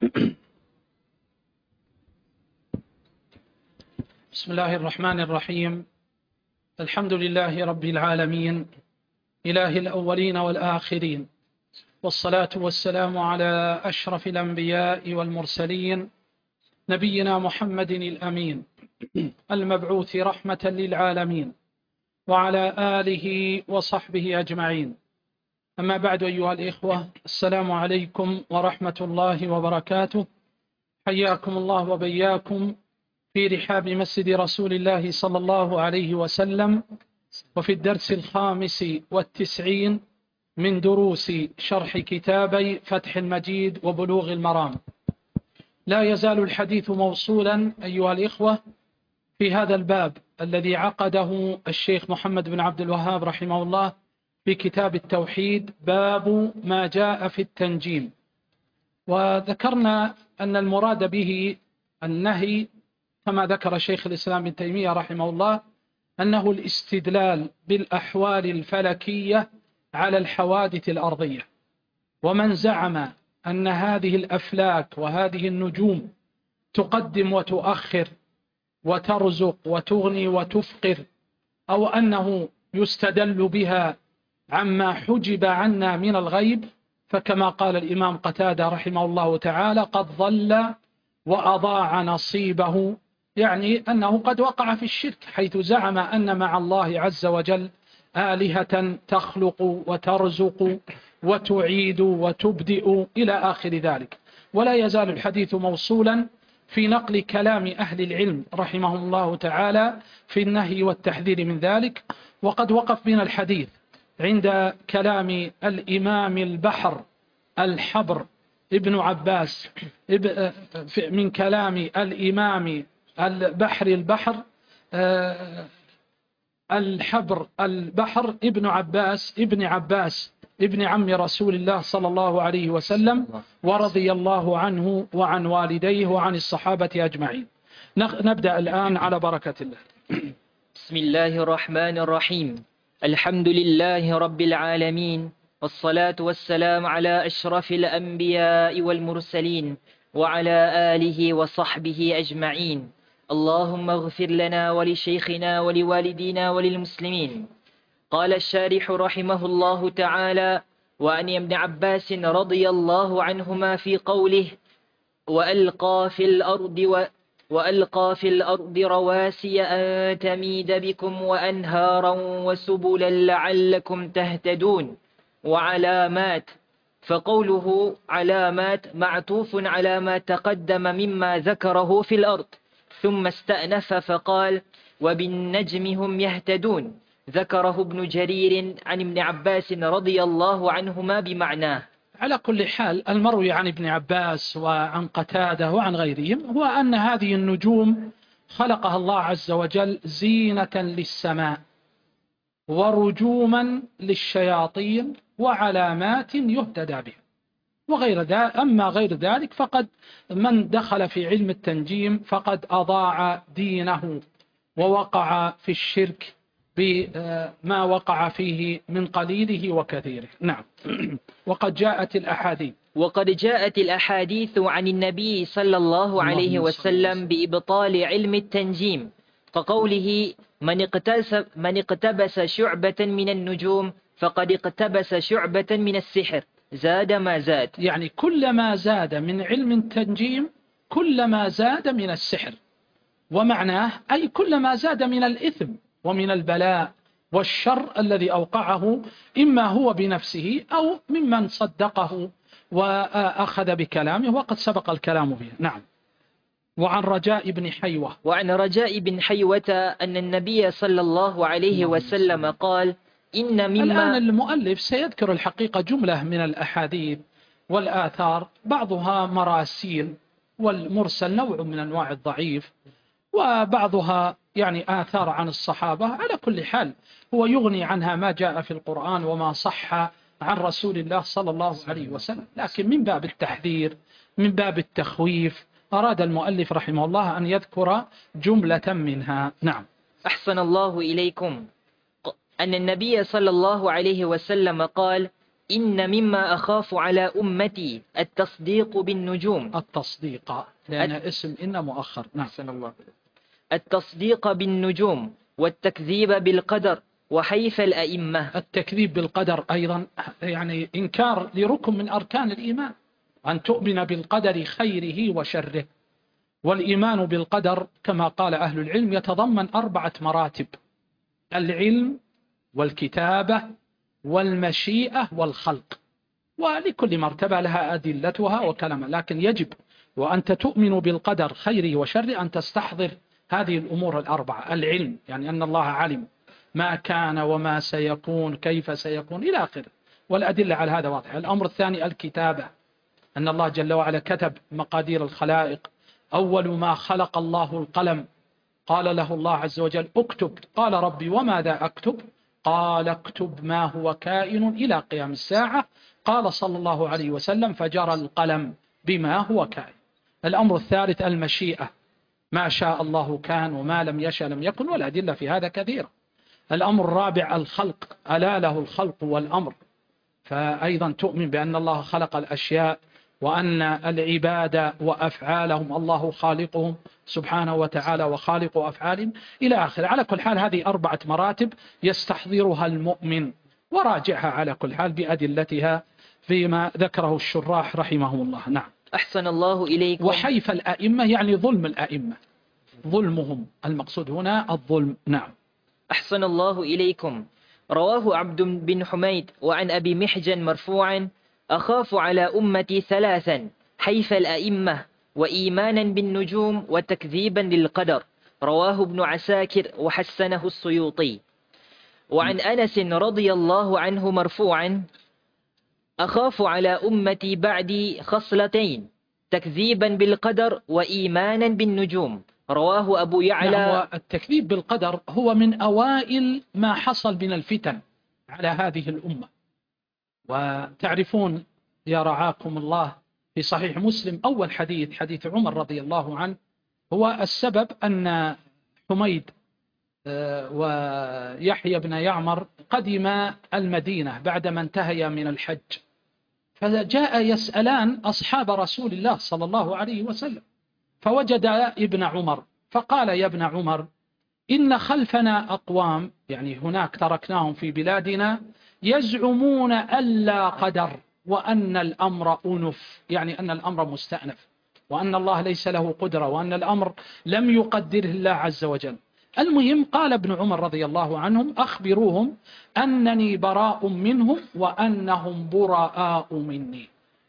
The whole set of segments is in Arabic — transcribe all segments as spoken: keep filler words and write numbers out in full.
بسم الله الرحمن الرحيم. الحمد لله رب العالمين، إله الأولين والآخرين، والصلاة والسلام على أشرف الأنبياء والمرسلين، نبينا محمد الأمين المبعوث رحمة للعالمين، وعلى آله وصحبه أجمعين. أما بعد، أيها الإخوة، السلام عليكم ورحمة الله وبركاته. حياكم الله وبياكم في رحاب مسجد رسول الله صلى الله عليه وسلم، وفي الدرس الخامس والتسعين من دروس شرح كتابي فتح المجيد وبلوغ المرام. لا يزال الحديث موصولا أيها الإخوة في هذا الباب الذي عقده الشيخ محمد بن عبد الوهاب رحمه الله في كتاب التوحيد، باب ما جاء في التنجيم. وذكرنا أن المراد به النهي كما ذكر شيخ الإسلام ابن تيمية رحمه الله أنه الاستدلال بالأحوال الفلكية على الحوادث الأرضية. ومن زعم أن هذه الأفلاك وهذه النجوم تقدم وتؤخر وترزق وتغني وتفقر، أو أنه يستدل بها عما حجب عنا من الغيب، فكما قال الإمام قتادة رحمه الله تعالى: قد ضل وأضاع نصيبه، يعني أنه قد وقع في الشرك، حيث زعم أن مع الله عز وجل آلهة تخلق وترزق وتعيد وتبدئ إلى آخر ذلك. ولا يزال الحديث موصولا في نقل كلام أهل العلم رحمهم الله تعالى في النهي والتحذير من ذلك. وقد وقف بنا الحديث عند كلام الإمام البحر الحبر ابن عباس من كلام الإمام البحر البحر الحبر البحر ابن عباس ابن عباس ابن عم رسول الله صلى الله عليه وسلم، ورضي الله عنه وعن والديه وعن الصحابة أجمعين. نبدأ الآن على بركة الله. بسم الله الرحمن الرحيم. الحمد لله رب العالمين، والصلاة والسلام على أشرف الأنبياء والمرسلين، وعلى آله وصحبه أجمعين. اللهم اغفر لنا ولشيخنا ولوالدينا وللمسلمين. قال الشارح رحمه الله تعالى: وعن ابن عباس رضي الله عنهما في قوله: وألقى في الأرض و وألقى في الأرض رواسي أن تميد بكم وأنهارا وسبلا لعلكم تهتدون، وعلامات. فقوله علامات معطوف على ما تقدم مما ذكره في الأرض، ثم استأنف فقال: وبالنجم هم يهتدون. ذكره ابن جرير عن ابن عباس رضي الله عنهما بمعناه. على كل حال، المروي عن ابن عباس وعن قتادة وعن غيرهم هو أن هذه النجوم خلقها الله عز وجل زينة للسماء ورجوما للشياطين وعلامات يهتدى بها وغير ذلك. أما غير ذلك فقد من دخل في علم التنجيم فقد أضاع دينه ووقع في الشرك بما وقع فيه من قليله وكثيره. نعم. وقد جاءت الأحاديث وقد جاءت الأحاديث عن النبي صلى الله عليه وسلم بإبطال علم التنجيم، كقوله: من اقتبس, من اقتبس شعبة من النجوم فقد اقتبس شعبة من السحر، زاد ما زاد. يعني كلما زاد من علم التنجيم كلما زاد من السحر، ومعناه أي كلما زاد من الإثم ومن البلاء والشر الذي أوقعه، إما هو بنفسه أو ممن صدقه وأخذ بكلامه، وقد سبق الكلام به. نعم. وعن رجاء بن حيوة وعن رجاء بن حيوة أن النبي صلى الله عليه وسلم قال: إن مما الآن المؤلف سيذكر الحقيقة جملة من الأحاديث والآثار، بعضها مراسيل، والمرسل نوع من أنواع الضعيف، وبعضها يعني آثار عن الصحابة. على كل حال هو يغني عنها ما جاء في القرآن وما صح عن رسول الله صلى الله عليه وسلم، لكن من باب التحذير من باب التخويف أراد المؤلف رحمه الله أن يذكر جملة منها. نعم. أحسن الله إليكم. أن النبي صلى الله عليه وسلم قال: إن مما أخاف على أمتي التصديق بالنجوم. التصديق لأن اسم إن مؤخر. نعم. أحسن الله. التصديق بالنجوم والتكذيب بالقدر وحيف الأئمة. التكذيب بالقدر أيضا يعني إنكار لركن من أركان الإيمان، أن تؤمن بالقدر خيره وشره. والإيمان بالقدر كما قال أهل العلم يتضمن أربعة مراتب: العلم والكتابة والمشيئة والخلق، ولكل مرتبة لها أدلتها وكلامها، لكن يجب وأنت تؤمن بالقدر خيره وشره أن تستحضر هذه الأمور الأربعة: العلم يعني أن الله علم ما كان وما سيكون كيف سيكون إلى آخره، والأدلة على هذا واضحة. الأمر الثاني الكتابة، أن الله جل وعلا كتب مقادير الخلائق. أول ما خلق الله القلم، قال له الله عز وجل اكتب، قال ربي وماذا أكتب؟ قال اكتب ما هو كائن إلى قيام الساعة. قال صلى الله عليه وسلم فجرى القلم بما هو كائن. الأمر الثالث المشيئة، ما شاء الله كان وما لم يشاء لم يكن، والأدلة في هذا كثيرة. الأمر الرابع الخلق، ألا له الخلق والأمر، فأيضا تؤمن بأن الله خلق الأشياء وأن العباد وأفعالهم الله خالقهم سبحانه وتعالى وخالق أفعالهم إلى آخر. على كل حال هذه أربعة مراتب يستحضرها المؤمن، وراجعها على كل حال بأدلتها فيما ذكره الشراح رحمهم الله. نعم. أحسن الله إليكم. وحيف الأئمة يعني ظلم الأئمة، ظلمهم المقصود هنا الظلم. نعم. أحسن الله إليكم. رواه عبد بن حميد وعن أبي محجن مرفوعا: أخاف على أمتي ثلاثا: حيف الأئمة، وإيمانا بالنجوم، وتكذيبا للقدر. رواه ابن عساكر وحسنه السيوطي. وعن أنس رضي الله عنه مرفوعا: أخاف على أمتي بعدي خصلتين: تكذيبا بالقدر وإيمانا بالنجوم. رواه أبو يعلى. هو التكذيب بالقدر هو من أوائل ما حصل من الفتن على هذه الأمة. وتعرفون يا رعاكم الله في صحيح مسلم أول حديث حديث عمر رضي الله عنه هو السبب أن حميد ويحيى بن يعمر قدم المدينة بعدما انتهيا من الحج، فجاء يسألان أصحاب رسول الله صلى الله عليه وسلم، فوجد ابن عمر فقال: يا ابن عمر، إن خلفنا أقوام، يعني هناك تركناهم في بلادنا، يزعمون ألا قدر وأن الأمر أنف، يعني أن الأمر مستأنف وأن الله ليس له قدرة وأن الأمر لم يقدره الله عز وجل. المهم قال ابن عمر رضي الله عنهم: أخبروهم أنني براء منهم وأنهم براء مني،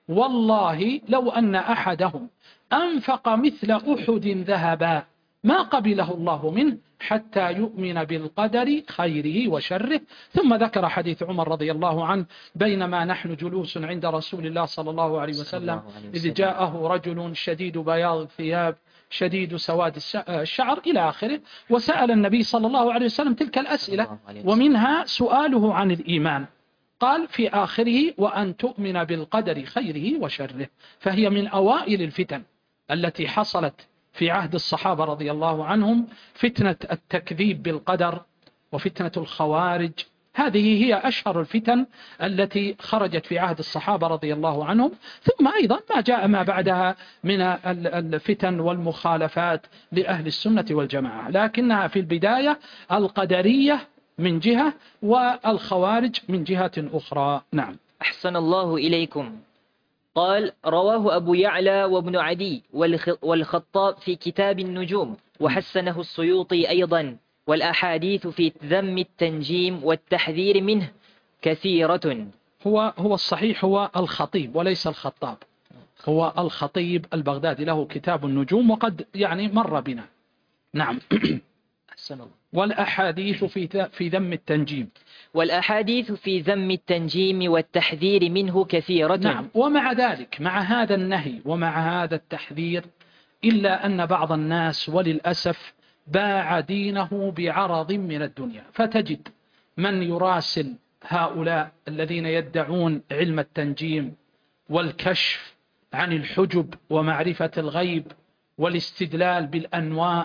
والله لو أن أحدهم أنفق مثل أحد ذهبا ما قبله الله منه حتى يؤمن بالقدر خيره وشره. ثم ذكر حديث عمر رضي الله عنه: بينما نحن جلوس عند رسول الله صلى الله عليه وسلم إذ جاءه رجل شديد بياض الثياب شديد سواد الشعر إلى آخره، وسأل النبي صلى الله عليه وسلم تلك الأسئلة، ومنها سؤاله عن الإيمان. قال في آخره: وأن تؤمن بالقدر خيره وشره. فهي من أوائل الفتن التي حصلت في عهد الصحابة رضي الله عنهم، فتنة التكذيب بالقدر وفتنة الخوارج. هذه هي أشهر الفتن التي خرجت في عهد الصحابة رضي الله عنهم. ثم أيضا ما جاء ما بعدها من الفتن والمخالفات لأهل السنة والجماعة، لكنها في البداية القدرية من جهة والخوارج من جهة أخرى. نعم. أحسن الله إليكم. قال: رواه أبو يعلى وابن عدي والخطاب في كتاب النجوم، وحسنه السيوطي أيضا. والأحاديث في ذم التنجيم والتحذير منه كثيرة. هو هو الصحيح هو الخطيب وليس الخطاب، هو الخطيب البغدادي له كتاب النجوم وقد يعني مر بنا. نعم. أحسن الله. والأحاديث في في ذم التنجيم والأحاديث في ذم التنجيم والتحذير منه كثيرة. نعم. ومع ذلك مع هذا النهي ومع هذا التحذير إلا أن بعض الناس وللأسف باع دينه بعرض من الدنيا، فتجد من يراسل هؤلاء الذين يدعون علم التنجيم والكشف عن الحجب ومعرفة الغيب والاستدلال بالأنواء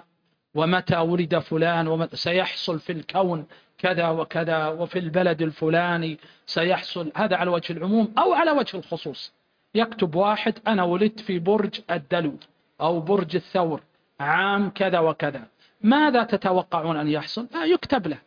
ومتى ولد فلان ومتى سيحصل في الكون كذا وكذا وفي البلد الفلاني سيحصل، هذا على وجه العموم أو على وجه الخصوص. يكتب واحد أنا ولدت في برج الدلو أو برج الثور عام كذا وكذا، ماذا تتوقعون أن يحصل؟ لا يكتب له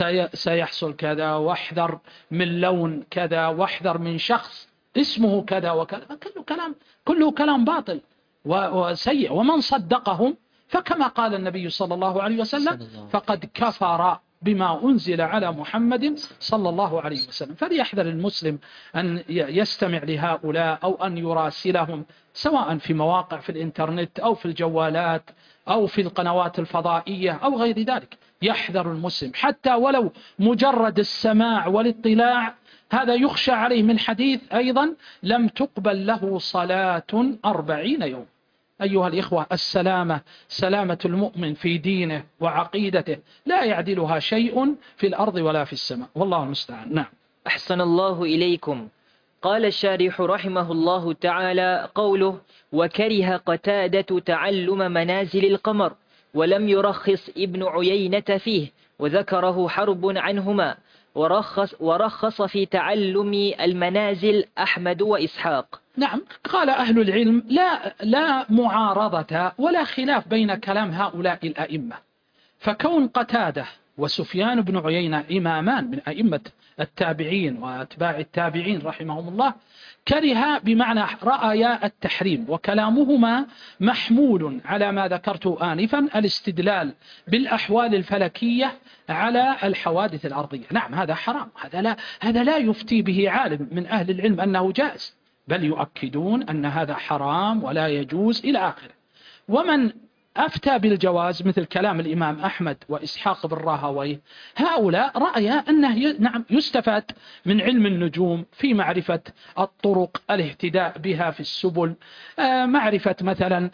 سيحصل كذا، واحذر من لون كذا، واحذر من شخص اسمه كذا وكذا. كله كلام كله كلام باطل وسيء. ومن صدقهم فكما قال النبي صلى الله عليه وسلم فقد كفر بما أنزل على محمد صلى الله عليه وسلم. فليحذر المسلم أن يستمع لهؤلاء أو أن يراسلهم، سواء في مواقع في الإنترنت أو في الجوالات أو في القنوات الفضائية أو غير ذلك. يحذر المسلم حتى ولو مجرد السماع والاطلاع، هذا يخشى عليه من حديث أيضا لم تقبل له صلاة أربعين يوم. أيها الإخوة، السلامة سلامة المؤمن في دينه وعقيدته لا يعدلها شيء في الأرض ولا في السماء، والله المستعان. نعم. أحسن الله إليكم. قال الشارح رحمه الله تعالى قوله وكره قتادة تعلم منازل القمر ولم يرخص ابن عيينة فيه، وذكره حرب عنهما، ورخص, ورخص في تعلم المنازل أحمد وإسحاق. نعم، قال أهل العلم لا, لا معارضة ولا خلاف بين كلام هؤلاء الأئمة، فكون قتادة وسفيان بن عيينة إمامان من أئمة التابعين وأتباع التابعين رحمهم الله كره بمعنى رأيا التحريم، وكلامهما محمول على ما ذكرت آنفا الاستدلال بالأحوال الفلكية على الحوادث الأرضية. نعم هذا حرام، هذا لا, هذا لا يفتي به عالم من أهل العلم أنه جائز، بل يؤكدون أن هذا حرام ولا يجوز إلى آخره. ومن أفتى بالجواز مثل كلام الإمام أحمد وإسحاق بن راهويه، هؤلاء رأيا أنه نعم يستفاد من علم النجوم في معرفة الطرق، الاهتداء بها في السبل، معرفة مثلا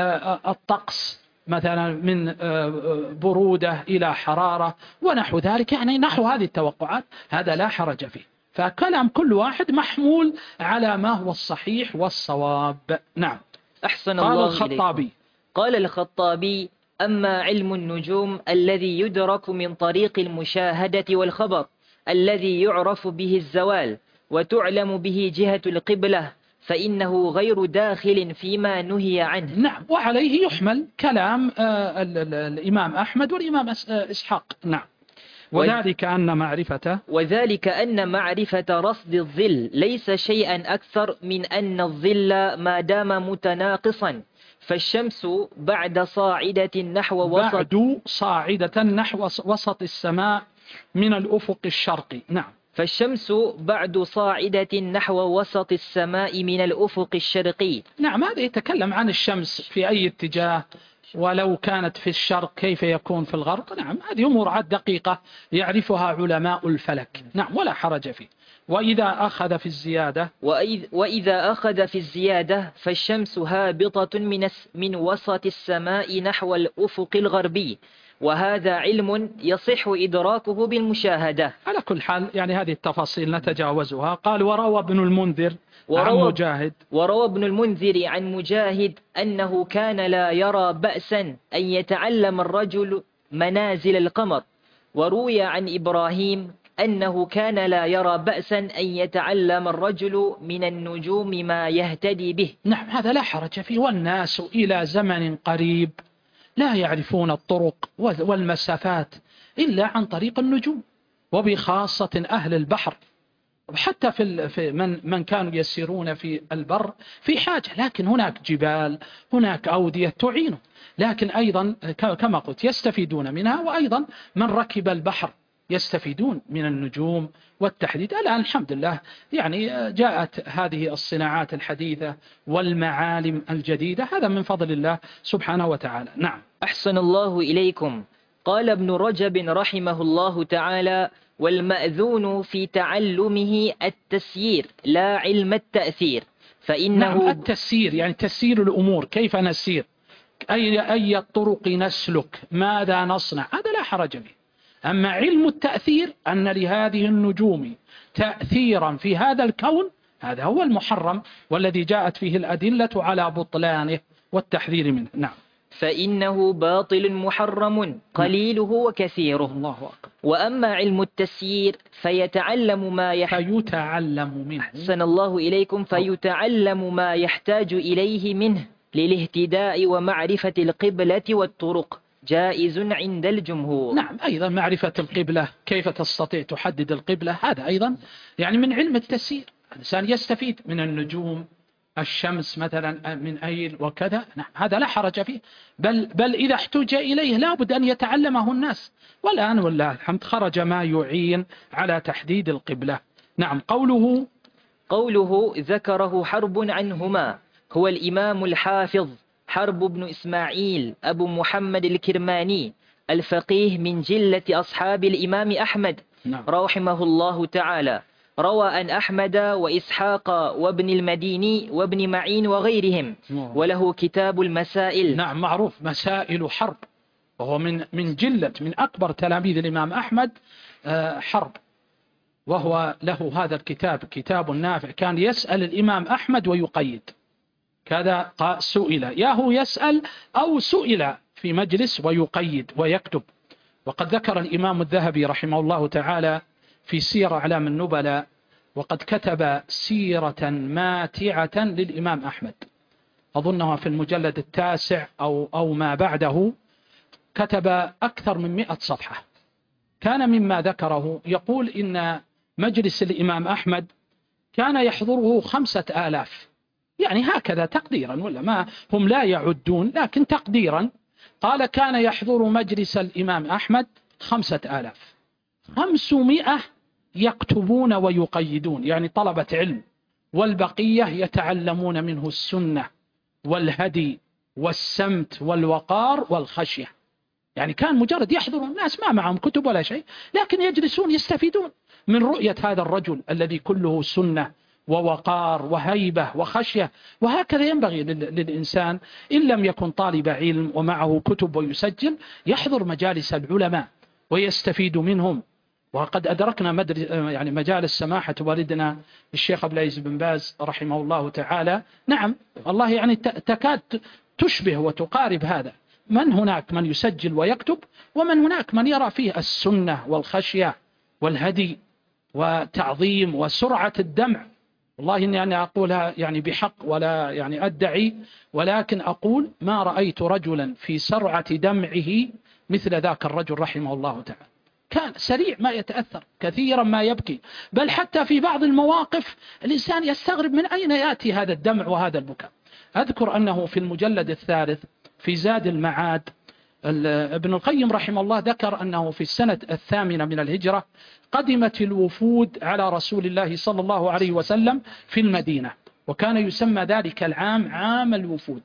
الطقس مثلا من برودة إلى حرارة ونحو ذلك، يعني نحو هذه التوقعات، هذا لا حرج فيه. فكلام كل واحد محمول على ما هو الصحيح والصواب. نعم. أحسن قال الله الخطابي إليكم. قال الخطابي أما علم النجوم الذي يدرك من طريق المشاهدة والخبر الذي يعرف به الزوال وتعلم به جهة القبلة فإنه غير داخل فيما نهي عنه. نعم، وعليه يحمل كلام الإمام أحمد والإمام إسحاق. نعم. وذلك أن معرفة وذلك أن معرفة رصد الظل ليس شيئا أكثر من أن الظل ما دام متناقصا، فالشمس بعد صاعدة نحو وسط بعد صاعدة نحو وسط السماء من الأفق الشرقي. نعم. فالشمس بعد صاعدة نحو وسط السماء من الأفق الشرقي. نعم، هذا يتكلم عن الشمس في أي اتجاه، ولو كانت في الشرق كيف يكون في الغرب. نعم، هذه أمور دقيقة يعرفها علماء الفلك. نعم، ولا حرج فيه. وإذا أخذ في الزيادة وإذا أخذ في الزيادة فالشمس هابطة من من وسط السماء نحو الأفق الغربي، وهذا علم يصح إدراكه بالمشاهدة. على كل حال يعني هذه التفاصيل نتجاوزها. قال وروى ابن المنذر عن مجاهد وروى ابن المنذر عن مجاهد أنه كان لا يرى بأسا أن يتعلم الرجل منازل القمر، وروي عن إبراهيم أنه كان لا يرى بأسا أن يتعلم الرجل من النجوم ما يهتدي به. نعم، هذا لا حرج فيه. والناس إلى زمن قريب لا يعرفون الطرق والمسافات إلا عن طريق النجوم، وبخاصة أهل البحر، وحتى في في من من كانوا يسيرون في البر في حاجة، لكن هناك جبال، هناك أودية تعينه، لكن أيضا كما قلت يستفيدون منها. وأيضا من ركب البحر يستفيدون من النجوم والتحديد. الآن الحمد لله يعني جاءت هذه الصناعات الحديثة والمعالم الجديدة، هذا من فضل الله سبحانه وتعالى. نعم. أحسن الله إليكم. قال ابن رجب رحمه الله تعالى والمأذون في تعلمه التسيير لا علم التأثير، فإنه نعم، التسيير يعني تسيير الأمور، كيف نسير، أي, أي الطرق نسلك، ماذا نصنع، هذا لا حرج فيه. أما علم التأثير أن لهذه النجوم تأثيرا في هذا الكون، هذا هو المحرم والذي جاءت فيه الأدلة على بطلانه والتحذير منه. نعم. فإنه باطل محرم قليله وكثيره. الله أكبر. وأما علم التسيير فيتعلم ما يح... فيتعلم منه. أحسن الله إليكم. فيتعلم ما يحتاج إليه منه للاهتداء ومعرفة القبلة والطرق، جائز عند الجمهور. نعم، أيضا معرفة القبلة، كيف تستطيع تحدد القبلة، هذا أيضا يعني من علم التسيير. الإنسان يستفيد من النجوم، الشمس مثلا من أين وكذا، نعم هذا لا حرج فيه، بل, بل إذا احتج إليه لابد أن يتعلمه الناس. والآن والله الحمد خرج ما يعين على تحديد القبلة. نعم. قوله قوله ذكره حرب عنهما هو الإمام الحافظ حرب بن إسماعيل أبو محمد الكرماني الفقيه من جلة أصحاب الإمام أحمد نعم. رحمه الله تعالى، روى عن أحمد وإسحاق وابن المديني وابن معين وغيرهم، وله كتاب المسائل. نعم، معروف مسائل حرب، وهو من من جلة من أكبر تلاميذ الإمام أحمد حرب، وهو له هذا الكتاب كتاب نافع. كان يسأل الإمام أحمد ويقيد، كذا سئل، يا هو يسأل أو سئل في مجلس ويقيد ويكتب. وقد ذكر الإمام الذهبي رحمه الله تعالى في سير أعلام النبلاء، وقد كتب سيرة ماتعة للإمام أحمد، أظنها في المجلد التاسع أو, أو ما بعده، كتب أكثر من مئة صفحة. كان مما ذكره يقول إن مجلس الإمام أحمد كان يحضره خمسة آلاف، يعني هكذا تقديرا، ولا ما هم لا يعدون لكن تقديرا. قال كان يحضر مجلس الإمام أحمد خمسة آلاف، خمسمائة يكتبون ويقيدون، يعني طلبة علم، والبقية يتعلمون منه السنة والهدي والسمت والوقار والخشية. يعني كان مجرد يحضر الناس ما معهم كتب ولا شيء، لكن يجلسون يستفيدون من رؤية هذا الرجل الذي كله سنة ووقار وهيبة وخشية. وهكذا ينبغي للإنسان إن لم يكن طالب علم ومعه كتب ويسجل، يحضر مجالس العلماء ويستفيد منهم. وقد أدركنا مدر يعني مجالس سماحة والدنا الشيخ عبد العزيز بن باز رحمه الله تعالى. نعم الله يعني تكاد تشبه وتقارب هذا، من هناك من يسجل ويكتب، ومن هناك من يرى فيه السنة والخشية والهدي وتعظيم وسرعة الدمع. والله إني أنا أقولها يعني بحق ولا يعني أدعي، ولكن أقول ما رأيت رجلا في سرعة دمعه مثل ذاك الرجل رحمه الله تعالى. كان سريع ما يتأثر، كثيرا ما يبكي، بل حتى في بعض المواقف الإنسان يستغرب من أين يأتي هذا الدمع وهذا البكاء. أذكر أنه في المجلد الثالث في زاد المعاد ابن القيم رحمه الله ذكر أنه في السنة الثامنة من الهجرة قدمت الوفود على رسول الله صلى الله عليه وسلم في المدينة، وكان يسمى ذلك العام عام الوفود.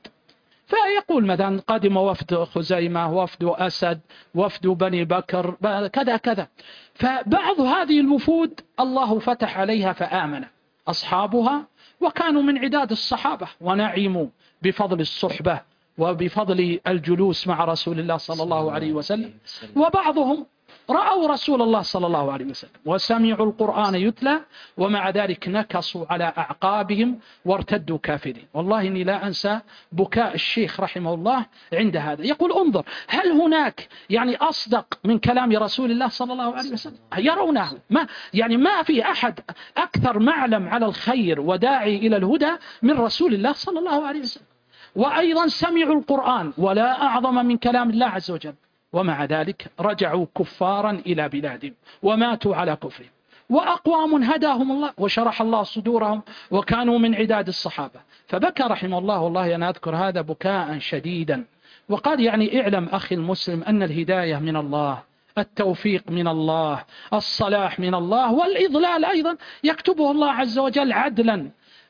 فيقول مثلا قدم وفد خزيمة، وفد أسد، وفد بني بكر، كذا كذا. فبعض هذه الوفود الله فتح عليها فآمن أصحابها، وكانوا من عداد الصحابة ونعموا بفضل الصحبة وبفضل الجلوس مع رسول الله صلى الله عليه وسلم. وبعضهم رأوا رسول الله صلى الله عليه وسلم وسمعوا القرآن يتلى، ومع ذلك نكصوا على أعقابهم وارتدوا كافرين. والله إني لا أنسى بكاء الشيخ رحمه الله عند هذا. يقول انظر، هل هناك يعني أصدق من كلام رسول الله صلى الله عليه وسلم؟ يرونه ما يعني ما في أحد أكثر معلم على الخير وداعي إلى الهدى من رسول الله صلى الله عليه وسلم. وأيضا سمعوا القرآن، ولا أعظم من كلام الله عز وجل، ومع ذلك رجعوا كفارا إلى بلادهم وماتوا على كفرهم. وأقوام هداهم الله وشرح الله صدورهم وكانوا من عداد الصحابة. فبكى رحمه الله، والله أنا أذكر هذا بكاء شديدا، وقال يعني اعلم أخي المسلم أن الهداية من الله، التوفيق من الله، الصلاح من الله، والإضلال أيضا يكتبه الله عز وجل عدلا.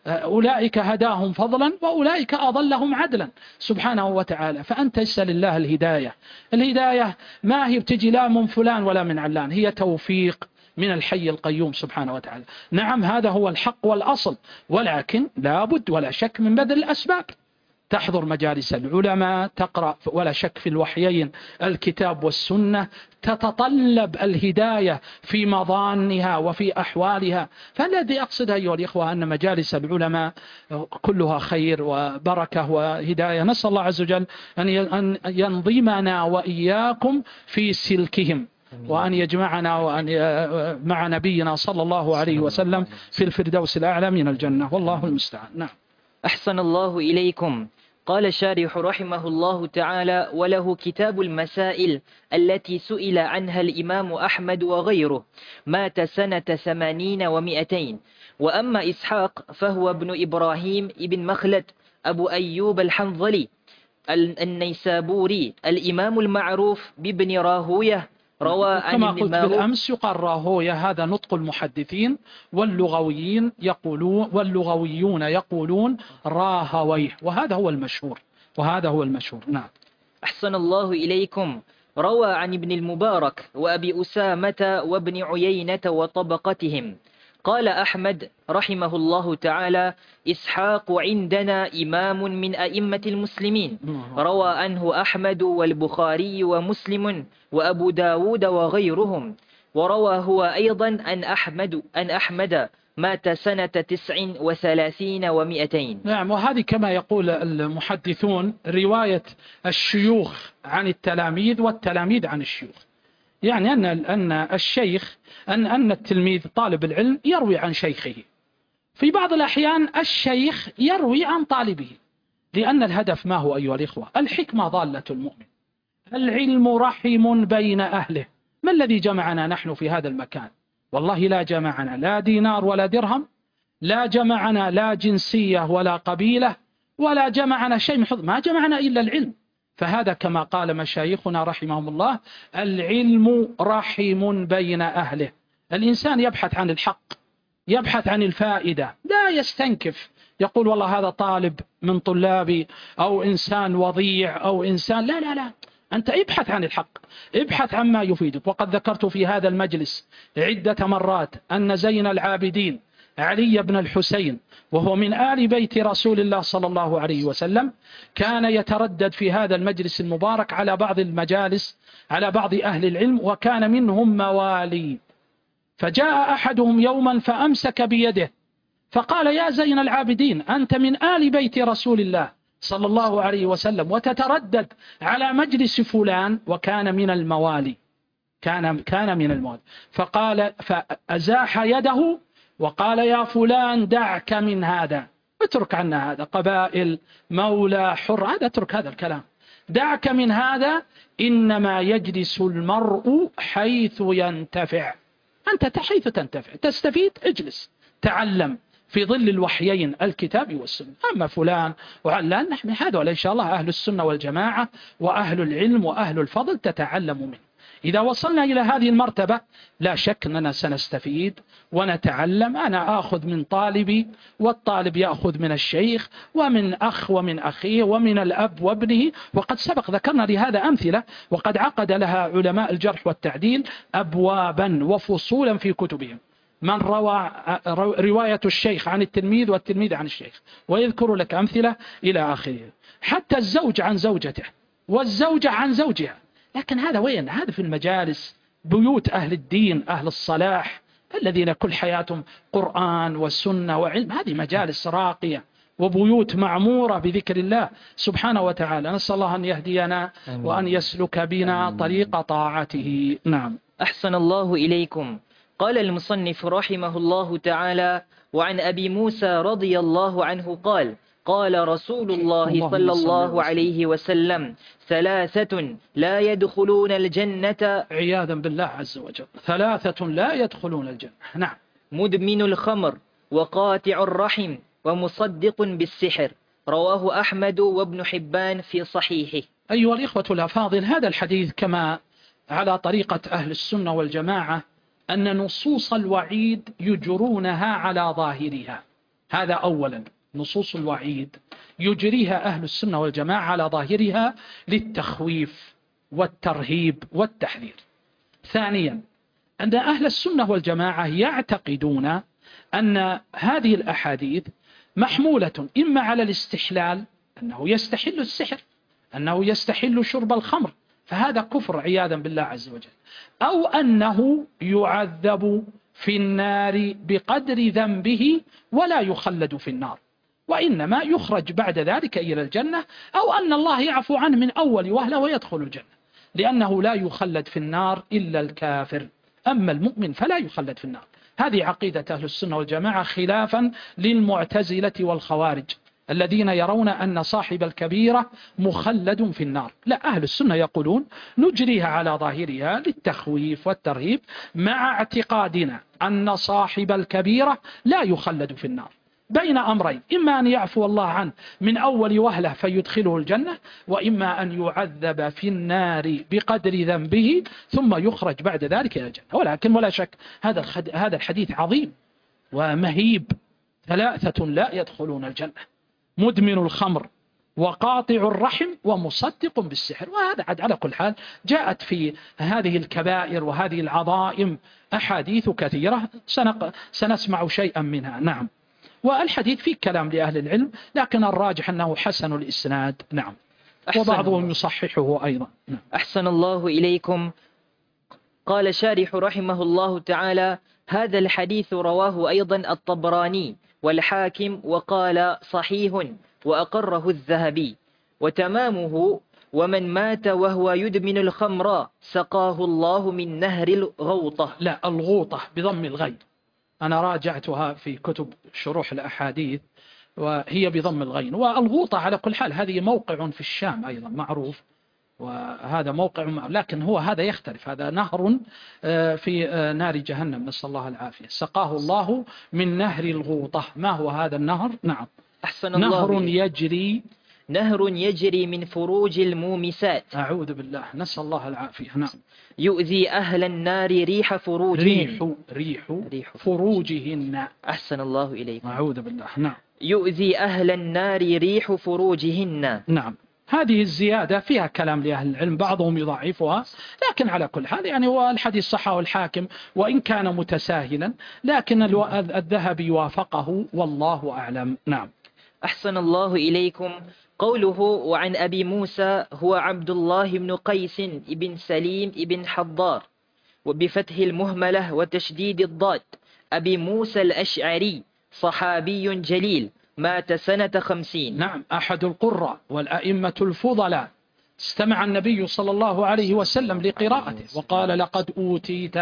أولئك هداهم فضلا وأولئك أضلهم عدلا سبحانه وتعالى. فأنت اسأل الله الهداية. الهداية ما هي بتجي لا من فلان ولا من علان، هي توفيق من الحي القيوم سبحانه وتعالى. نعم هذا هو الحق والأصل، ولكن لا بد ولا شك من بذل الأسباب. تحضر مجالس العلماء، تقرأ ولا شك في الوحيين الكتاب والسنة، تتطلب الهداية في مظانها وفي أحوالها. فالذي أقصد أيها الإخوة أن مجالس العلماء كلها خير وبركة وهداية. نسأل الله عز وجل أن ينظمنا وإياكم في سلكهم، وأن يجمعنا وأن مع نبينا صلى الله عليه وسلم في الفردوس الأعلى من الجنة، والله المستعان. نعم. أحسن الله إليكم. قال الشارح رحمه الله تعالى: وله كتاب المسائل التي سئل عنها الإمام أحمد وغيره، مات سنة ثمانين ومئتين. وأما إسحاق فهو ابن إبراهيم ابن مخلد أبو أيوب الحنظلي النيسابوري، الإمام المعروف بابن راهويه، روى عن كما ابن قلت المعروف. بالأمس يقال راهويه، هذا نطق المحدثين، واللغويين يقولون واللغويون يقولون راهويه، وهذا هو المشهور وهذا هو المشهور. نعم. أحسن الله إليكم. روى عن ابن المبارك وأبي أسامة وابن عيينة وطبقتهم. قال أحمد رحمه الله تعالى: إسحاق عندنا إمام من أئمة المسلمين، روى عنه أحمد والبخاري ومسلم وأبو داود وغيرهم. وروى هو أيضا أن أحمد, أن أحمد مات سنة تسع وثلاثين ومئتين. نعم. وهذه كما يقول المحدثون رواية الشيوخ عن التلاميذ والتلاميذ عن الشيوخ، يعني أن أن الشيخ أن أن التلميذ طالب العلم يروي عن شيخه، في بعض الأحيان الشيخ يروي عن طالبه، لأن الهدف ما هو أيها الإخوة؟ الحكمة ضالة المؤمن، العلم رحم بين أهله. ما الذي جمعنا نحن في هذا المكان؟ والله لا جمعنا لا دينار ولا درهم، لا جمعنا لا جنسية ولا قبيلة، ولا جمعنا شيء من حظ، ما جمعنا إلا العلم. فهذا كما قال مشايخنا رحمهم الله: العلم رحم بين أهله. الإنسان يبحث عن الحق، يبحث عن الفائدة، لا يستنكف يقول والله هذا طالب من طلابي أو إنسان وضيع أو إنسان، لا لا لا، أنت ابحث عن الحق، ابحث عما يفيدك. وقد ذكرت في هذا المجلس عدة مرات أن زين العابدين علي بن الحسين، وهو من آل بيت رسول الله صلى الله عليه وسلم، كان يتردد في هذا المجلس المبارك على بعض المجالس على بعض أهل العلم، وكان منهم موالي. فجاء أحدهم يوما فأمسك بيده فقال: يا زين العابدين، أنت من آل بيت رسول الله صلى الله عليه وسلم وتتردد على مجلس فلان، وكان من الموالي، كان كان من الموالي. فقال فأزاح يده وقال: يا فلان دعك من هذا، اترك عنا هذا، قبائل مولى حر، هذا اترك هذا الكلام، دعك من هذا، إنما يجلس المرء حيث ينتفع. أنت حيث تنتفع تستفيد، اجلس تعلم في ظل الوحيين الكتاب والسنة. أما فلان وعلان، نحن هذا إن شاء الله أهل السنة والجماعة وأهل العلم وأهل الفضل تتعلم منه. إذا وصلنا إلى هذه المرتبة لا شك أننا سنستفيد ونتعلم. أنا آخذ من طالبي والطالب يأخذ من الشيخ ومن أخ ومن أخيه ومن الأب وابنه. وقد سبق ذكرنا لهذا أمثلة، وقد عقد لها علماء الجرح والتعديل أبوابا وفصولا في كتبهم، من روى رواية الشيخ عن التلميذ والتلميذ عن الشيخ، ويذكر لك أمثلة إلى آخره، حتى الزوج عن زوجته والزوجة عن زوجها. لكن هذا وين؟ هذا في المجالس، بيوت أهل الدين أهل الصلاح الذين كل حياتهم قرآن وسنة وعلم، هذه مجالس راقية وبيوت معمورة بذكر الله سبحانه وتعالى. نسأل الله أن يهدينا وأن يسلك بنا طريق طاعته. نعم. أحسن الله إليكم. قال المصنف رحمه الله تعالى: وعن أبي موسى رضي الله عنه قال: قال رسول الله صلى الله عليه وسلم: ثلاثة لا يدخلون الجنة، عياذا بالله عز وجل، ثلاثة لا يدخلون الجنة. نعم. مدمن الخمر وقاطع الرحم ومصدق بالسحر. رواه أحمد وابن حبان في صحيحه. أيها الإخوة الأفاضل، هذا الحديث كما على طريقة أهل السنة والجماعة أن نصوص الوعيد يجرونها على ظاهرها. هذا أولا، نصوص الوعيد يجريها أهل السنة والجماعة على ظاهرها للتخويف والترهيب والتحذير. ثانيا، أن أهل السنة والجماعة يعتقدون أن هذه الأحاديث محمولة إما على الاستحلال، أنه يستحل السحر، أنه يستحل شرب الخمر، فهذا كفر عياذا بالله عز وجل. أو أنه يعذب في النار بقدر ذنبه ولا يخلد في النار، وإنما يخرج بعد ذلك إلى الجنة، أو أن الله يعفو عنه من أول وهلة ويدخل الجنة، لأنه لا يخلد في النار إلا الكافر، أما المؤمن فلا يخلد في النار. هذه عقيدة أهل السنة والجماعة، خلافا للمعتزلة والخوارج الذين يرون أن صاحب الكبيرة مخلد في النار. لا، أهل السنة يقولون نجريها على ظاهرها للتخويف والترهيب، مع اعتقادنا أن صاحب الكبيرة لا يخلد في النار، بين أمرين: إما أن يعفو الله عنه من أول وهلة فيدخله الجنة، وإما أن يعذب في النار بقدر ذنبه ثم يخرج بعد ذلك إلى الجنة. ولكن ولا شك هذا هذا الحديث عظيم ومهيب. ثلاثة لا يدخلون الجنة: مدمن الخمر، وقاطع الرحم، ومصدق بالسحر. وهذا على كل حال جاءت في هذه الكبائر وهذه العظائم أحاديث كثيرة سنسمع شيئا منها. نعم. والحديث فيه كلام لأهل العلم، لكن الراجح أنه حسن الإسناد. نعم. وبعضهم يصححه أيضا. نعم. أحسن الله إليكم. قال شارح رحمه الله تعالى: هذا الحديث رواه أيضا الطبراني والحاكم وقال صحيح وأقره الذهبي. وتمامه: ومن مات وهو يدمن الخمر سقاه الله من نهر الغوطة. لا، الغوطة بضم الغين، أنا راجعتها في كتب شروح الأحاديث وهي بضم الغين. والغوطة على كل حال هذه موقع في الشام أيضا معروف، وهذا موقع، لكن هو هذا يختلف، هذا نهر في نار جهنم، نسأل الله العافية. سقاه الله من نهر الغوطة. ما هو هذا النهر؟ نعم. أحسن الله. نهر يجري نهر يجري من فروج المومسات. أعوذ بالله، نسأل الله العافية. نعم. يؤذي أهل النار ريح فروجهن. ريح ريح, ريح فروجهن. أحسن الله إليكم. أعوذ بالله. نعم. يؤذي أهل النار ريح فروجهن. نعم. هذه الزيادة فيها كلام لأهل العلم، بعضهم يضعفها، لكن على كل حال يعني هو الحديث صححه الحاكم وإن كان متساهلا، لكن الذهبي وافقه والله أعلم. نعم. أحسن الله إليكم. قوله: وعن أبي موسى هو عبد الله بن قيس بن سليم بن حضار، وبفتح المهملة وتشديد الضاد، أبي موسى الأشعري، صحابي جليل، مات سنة خمسين. نعم، أحد القراء والأئمة الفضلاء. استمع النبي صلى الله عليه وسلم لقراءته وقال: لقد أوتيت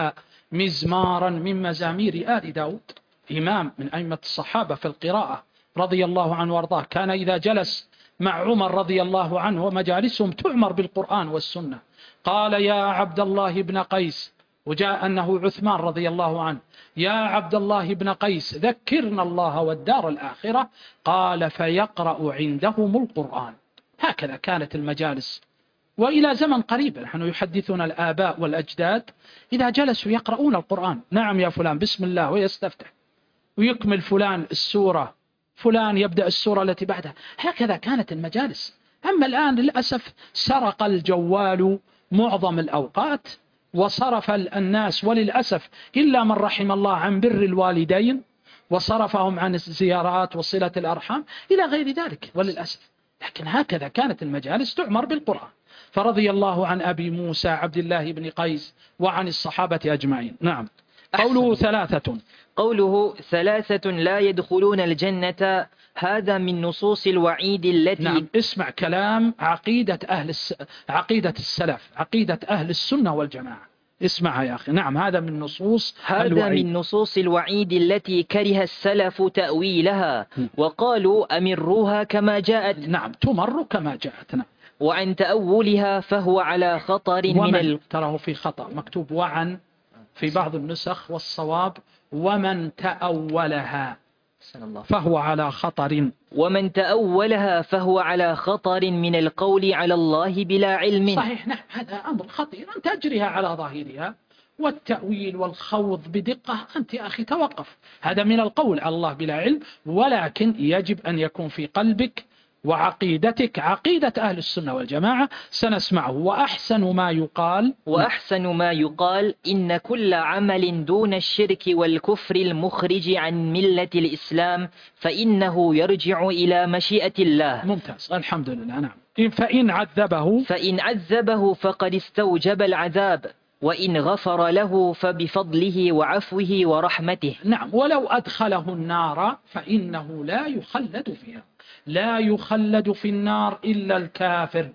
مزمارا من مزامير آل داود. إمام من أئمة الصحابة في القراءة رضي الله عنه وارضاه، كان إذا جلس مع عمر رضي الله عنه ومجالسهم تعمر بالقرآن والسنة، قال: يا عبد الله بن قيس، وجاء أنه عثمان رضي الله عنه، يا عبد الله بن قيس ذكرنا الله والدار الآخرة، قال: فيقرأ عندهم القرآن. هكذا كانت المجالس، وإلى زمن قريب نحن يحدثنا الآباء والأجداد إذا جلسوا يقرؤون القرآن: نعم يا فلان بسم الله، ويستفتح، ويكمل فلان السورة، فلان يبدأ السورة التي بعدها. هكذا كانت المجالس. أما الآن للأسف سرق الجوال معظم الأوقات، وصرف الناس وللأسف إلا من رحم الله عن بر الوالدين، وصرفهم عن الزيارات وصلة الأرحام إلى غير ذلك وللأسف. لكن هكذا كانت المجالس تعمر بالقرآن. فرضي الله عن أبي موسى عبد الله بن قيس وعن الصحابة أجمعين. نعم. قوله ثلاثة قوله ثلاثة لا يدخلون الجنة، هذا من نصوص الوعيد التي نعم. اسمع كلام عقيدة أهل الس... عقيدة السلف، عقيدة أهل السنة والجماعة. اسمع يا أخي. نعم، هذا من نصوص هذا الوعيد. من نصوص الوعيد التي كره السلف تأويلها، وقالوا أمروها كما جاءت. نعم، تمر كما جاءت. نعم. وعن تأولها فهو على خطر من ال... تراه في خطأ مكتوب وعن في بعض النسخ، والصواب ومن تأولها فهو على خطر. ومن تأولها فهو على خطر من القول على الله بلا علم. صحيح. نعم، هذا أمر خطير، أن تجريها على ظاهرها، والتأويل والخوض بدقة أنت يا أخي توقف. هذا من القول على الله بلا علم، ولكن يجب أن يكون في قلبك وعقيدتك عقيدة أهل السنة والجماعة سنسمعه. وأحسن ما يقال وأحسن ما يقال إن كل عمل دون الشرك والكفر المخرج عن ملة الإسلام فإنه يرجع إلى مشيئة الله. ممتاز، الحمد لله. نعم. فإن عذبه فإن عذبه فقد استوجب العذاب، وإن غفر له فبفضله وعفوه ورحمته. نعم. ولو أدخله النار فإنه لا يخلد فيها، لا يخلد في النار إلا الكافر.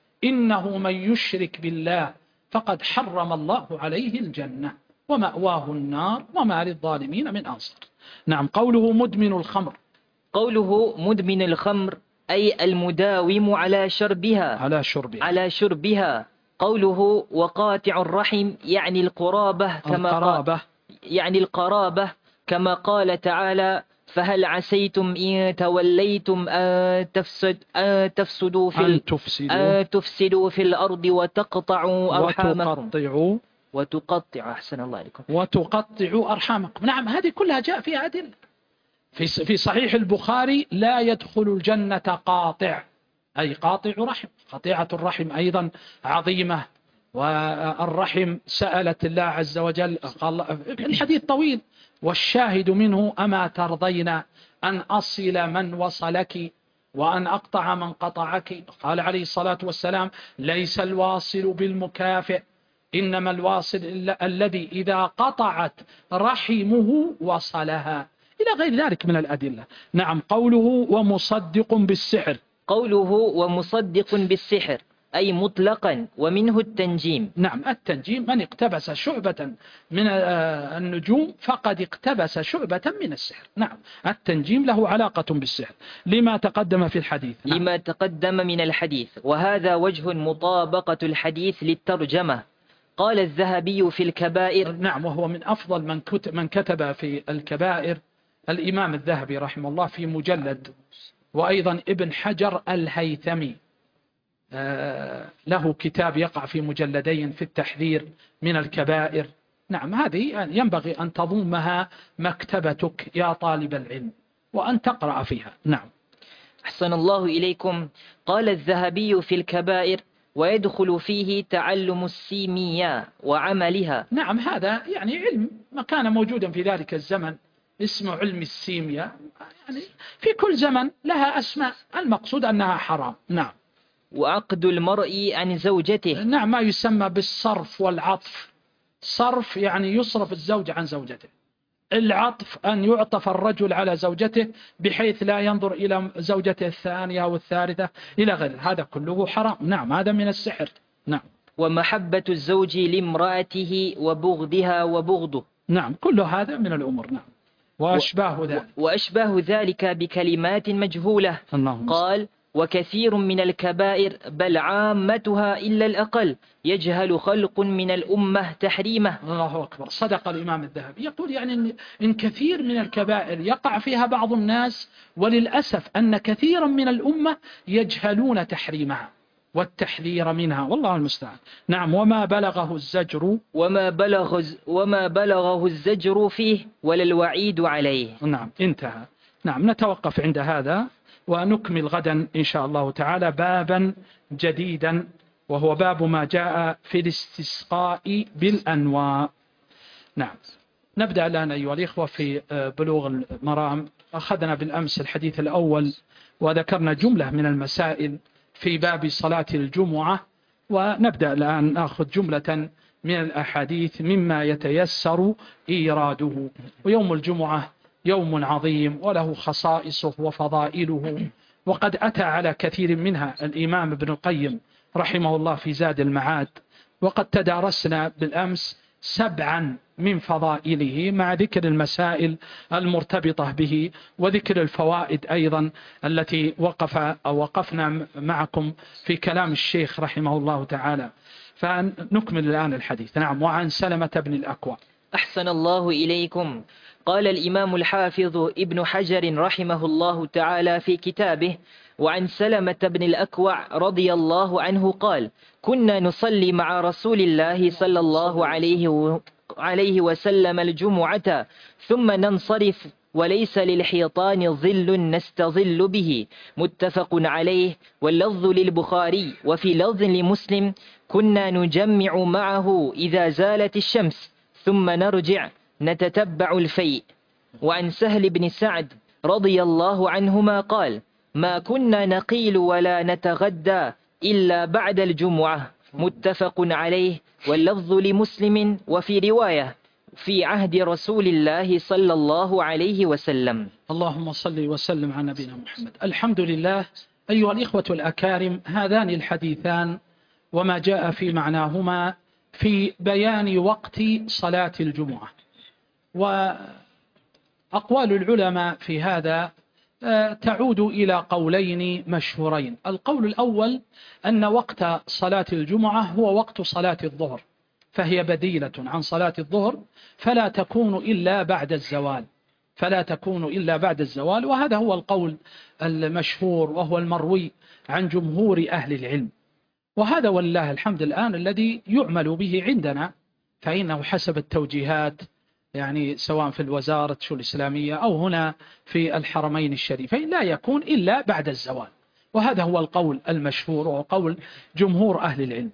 إنه من يشرك بالله فقد حرم الله عليه الجنة ومأواه النار وما للظالمين من أنصار. نعم. قوله مدمن الخمر. قوله مدمن الخمر أي المداوم على شربها على شربها على شربها. قوله وقاطع الرحم يعني القرابة كما القرابة قال يعني القرابة كما قال تعالى فهل عسيتم إن توليتم أن تفسد أن تفسدوا في أن تفسدوا أن تفسدوا في الأرض وتقطعوا أرحامكم وتقطعوا وتقطع أحسن الله عليكم وتقطعوا أرحامكم. نعم. هذه كلها جاء فيها أدلة. في في صحيح البخاري لا يدخل الجنة قاطع، أي قاطع رحم. قطيعة الرحم أيضا عظيمة، والرحم سألت الله عز وجل. قال الحديث طويل والشاهد منه أما ترضين أن أصل من وصلك وأن أقطع من قطعك. قال عليه الصلاة والسلام ليس الواصل بالمكافئ، إنما الواصل الذي إذا قطعت رحمه وصلها، إلى غير ذلك من الأدلة. نعم. قوله ومصدق بالسحر. قوله ومصدق بالسحر أي مطلقا، ومنه التنجيم. نعم. التنجيم من اقتبس شعبة من النجوم فقد اقتبس شعبة من السحر. نعم. التنجيم له علاقة بالسحر لما تقدم في الحديث. نعم. لما تقدم من الحديث، وهذا وجه مطابقة الحديث للترجمة. قال الذهبي في الكبائر. نعم. وهو من أفضل من كتب, من كتب في الكبائر الإمام الذهبي رحمه الله في مجلد، وأيضا ابن حجر الهيثمي له كتاب يقع في مجلدين في التحذير من الكبائر. نعم. هذه ينبغي أن تضمها مكتبتك يا طالب العلم وأن تقرأ فيها. نعم. أحسن الله إليكم. قال الذهبي في الكبائر ويدخل فيه تعلم السيمياء وعملها. نعم. هذا يعني علم ما كان موجودا في ذلك الزمن اسمه علم السيمياء، يعني في كل زمن لها أسماء، المقصود أنها حرام. نعم. وعقد المرء عن زوجته. نعم. ما يسمى بالصرف والعطف. صرف يعني يصرف الزوج عن زوجته، العطف أن يعطف الرجل على زوجته بحيث لا ينظر إلى زوجته الثانية أو الثالثة إلى غير هذا كله حرام. نعم. هذا من السحر. نعم. ومحبة الزوج لامرأته وبغضها وبغضه. نعم. كل هذا من الأمور. نعم. وأشباه ذلك وأشباه ذلك بكلمات مجهولة. قال وكثير من الكبائر بل عامتها إلا الأقل يجهل خلق من الأمة تحريمه. الله أكبر. صدق الإمام الذهبي. يقول يعني إن كثير من الكبائر يقع فيها بعض الناس، وللأسف أن كثيرا من الأمة يجهلون تحريمها والتحذير منها، والله المستعان. نعم. وما بلغه الزجر وما بلغ وما بلغه الزجر فيه ولا الوعيد عليه. نعم. انتهى. نعم. نتوقف عند هذا ونكمل غدا إن شاء الله تعالى بابا جديدا، وهو باب ما جاء في الاستسقاء بالأنواء. نعم. نبدأ الآن أيها الإخوة في بلوغ المرام. أخذنا بالأمس الحديث الأول وذكرنا جملة من المسائل في باب صلاة الجمعة، ونبدأ الآن نأخذ جملة من الأحاديث مما يتيسر إيراده. ويوم الجمعة يوم عظيم وله خصائصه وفضائله، وقد أتى على كثير منها الإمام ابن القيم رحمه الله في زاد المعاد، وقد تدارسنا بالأمس سبعا من فضائله مع ذكر المسائل المرتبطة به وذكر الفوائد أيضا التي وقف أو وقفنا معكم في كلام الشيخ رحمه الله تعالى. فنكمل الآن الحديث. نعم. وعن سلمة بن الأكوع. أحسن الله إليكم. قال الإمام الحافظ ابن حجر رحمه الله تعالى في كتابه وعن سلمة بن الأكوع رضي الله عنه قال كنا نصلي مع رسول الله صلى الله عليه عليه وسلم الجمعة ثم ننصرف وليس للحيطان ظل نستظل به، متفق عليه. واللفظ للبخاري. وفي لفظ لمسلم: كنا نجمع معه إذا زالت الشمس ثم نرجع نتتبع الفيء. وعن سهل بن سعد رضي الله عنهما قال: ما كنا نقيل ولا نتغدى إلا بعد الجمعة، متفق عليه. واللفظ لمسلم. وفي رواية: في عهد رسول الله صلى الله عليه وسلم. اللهم صل وسلم على نبينا محمد. الحمد لله. أيها الإخوة الأكارم، هذان الحديثان وما جاء في معناهما في بيان وقت صلاة الجمعة. وأقوال العلماء في هذا تعود إلى قولين مشهورين. القول الأول أن وقت صلاة الجمعة هو وقت صلاة الظهر، فهي بديلة عن صلاة الظهر، فلا تكون إلا بعد الزوال فلا تكون إلا بعد الزوال وهذا هو القول المشهور وهو المروي عن جمهور أهل العلم، وهذا والله الحمد الآن الذي يعمل به عندنا، فإنه حسب التوجيهات يعني سواء في الوزارة الشؤون الإسلامية أو هنا في الحرمين الشريفين لا يكون إلا بعد الزوال، وهذا هو القول المشهور وقول جمهور أهل العلم،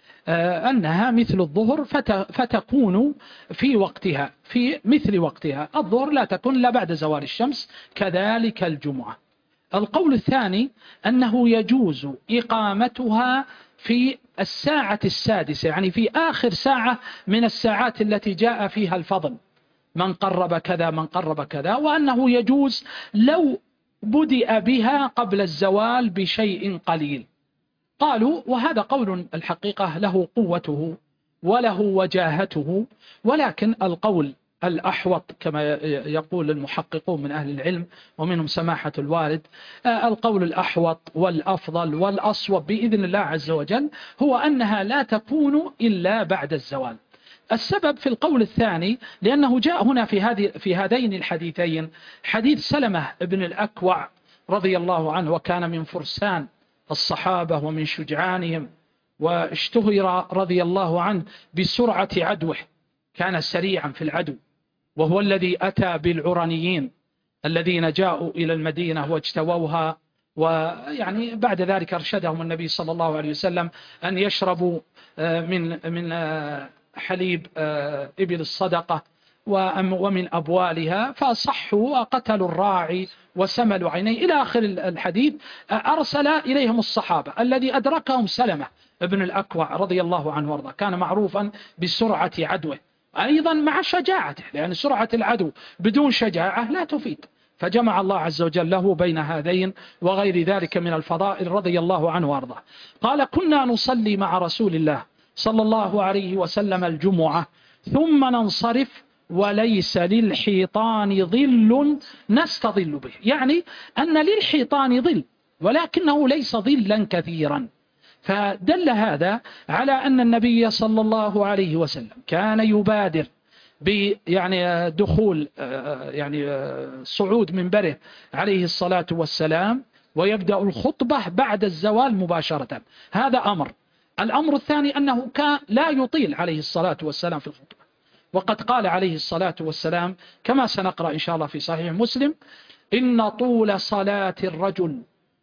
أنها مثل الظهر فتكون في وقتها في مثل وقتها. الظهر لا تكون إلا بعد زوال الشمس، كذلك الجمعة. القول الثاني أنه يجوز إقامتها في الساعة السادسة، يعني في آخر ساعة من الساعات التي جاء فيها الفضل، من قرب كذا من قرب كذا، وأنه يجوز لو بدأ بها قبل الزوال بشيء قليل. قالوا وهذا قول الحقيقة له قوته وله وجاهته، ولكن القول الأحوط كما يقول المحققون من أهل العلم ومنهم سماحة الوالد، القول الأحوط والأفضل والأصوب بإذن الله عز وجل هو أنها لا تكون إلا بعد الزوال. السبب في القول الثاني لأنه جاء هنا في هذه في هذين الحديثين حديث سلمة بن الأكوع رضي الله عنه، وكان من فرسان الصحابة ومن شجعانهم، واشتهر رضي الله عنه بسرعة عدوه، كان سريعا في العدو، وهو الذي أتى بالعرنيين الذين جاءوا إلى المدينة واجتووها، ويعني بعد ذلك أرشدهم النبي صلى الله عليه وسلم أن يشربوا من من حليب إبل الصدقة ومن أبوالها، فصحوا وقتلوا الراعي وسملوا عينيه إلى آخر الحديث. أرسل إليهم الصحابة الذي أدركهم سلمة ابن الأكوع رضي الله عنه وارضاه، كان معروفا بسرعة عدوه أيضا مع شجاعته، لأن سرعة العدو بدون شجاعة لا تفيد، فجمع الله عز وجل له بين هذين وغير ذلك من الفضائل رضي الله عنه وارضاه. قال: كنا نصلي مع رسول الله صلى الله عليه وسلم الجمعة ثم ننصرف وليس للحيطان ظل نستظل به، يعني أن للحيطان ظل ولكنه ليس ظلا كثيرا. فدل هذا على أن النبي صلى الله عليه وسلم كان يبادر ب يعني دخول يعني صعود منبره عليه الصلاة والسلام، ويبدأ الخطبة بعد الزوال مباشرة. هذا أمر. الأمر الثاني أنه كان لا يطيل عليه الصلاة والسلام في الخطبة، وقد قال عليه الصلاة والسلام كما سنقرأ إن شاء الله في صحيح مسلم: إن طول صلاة الرجل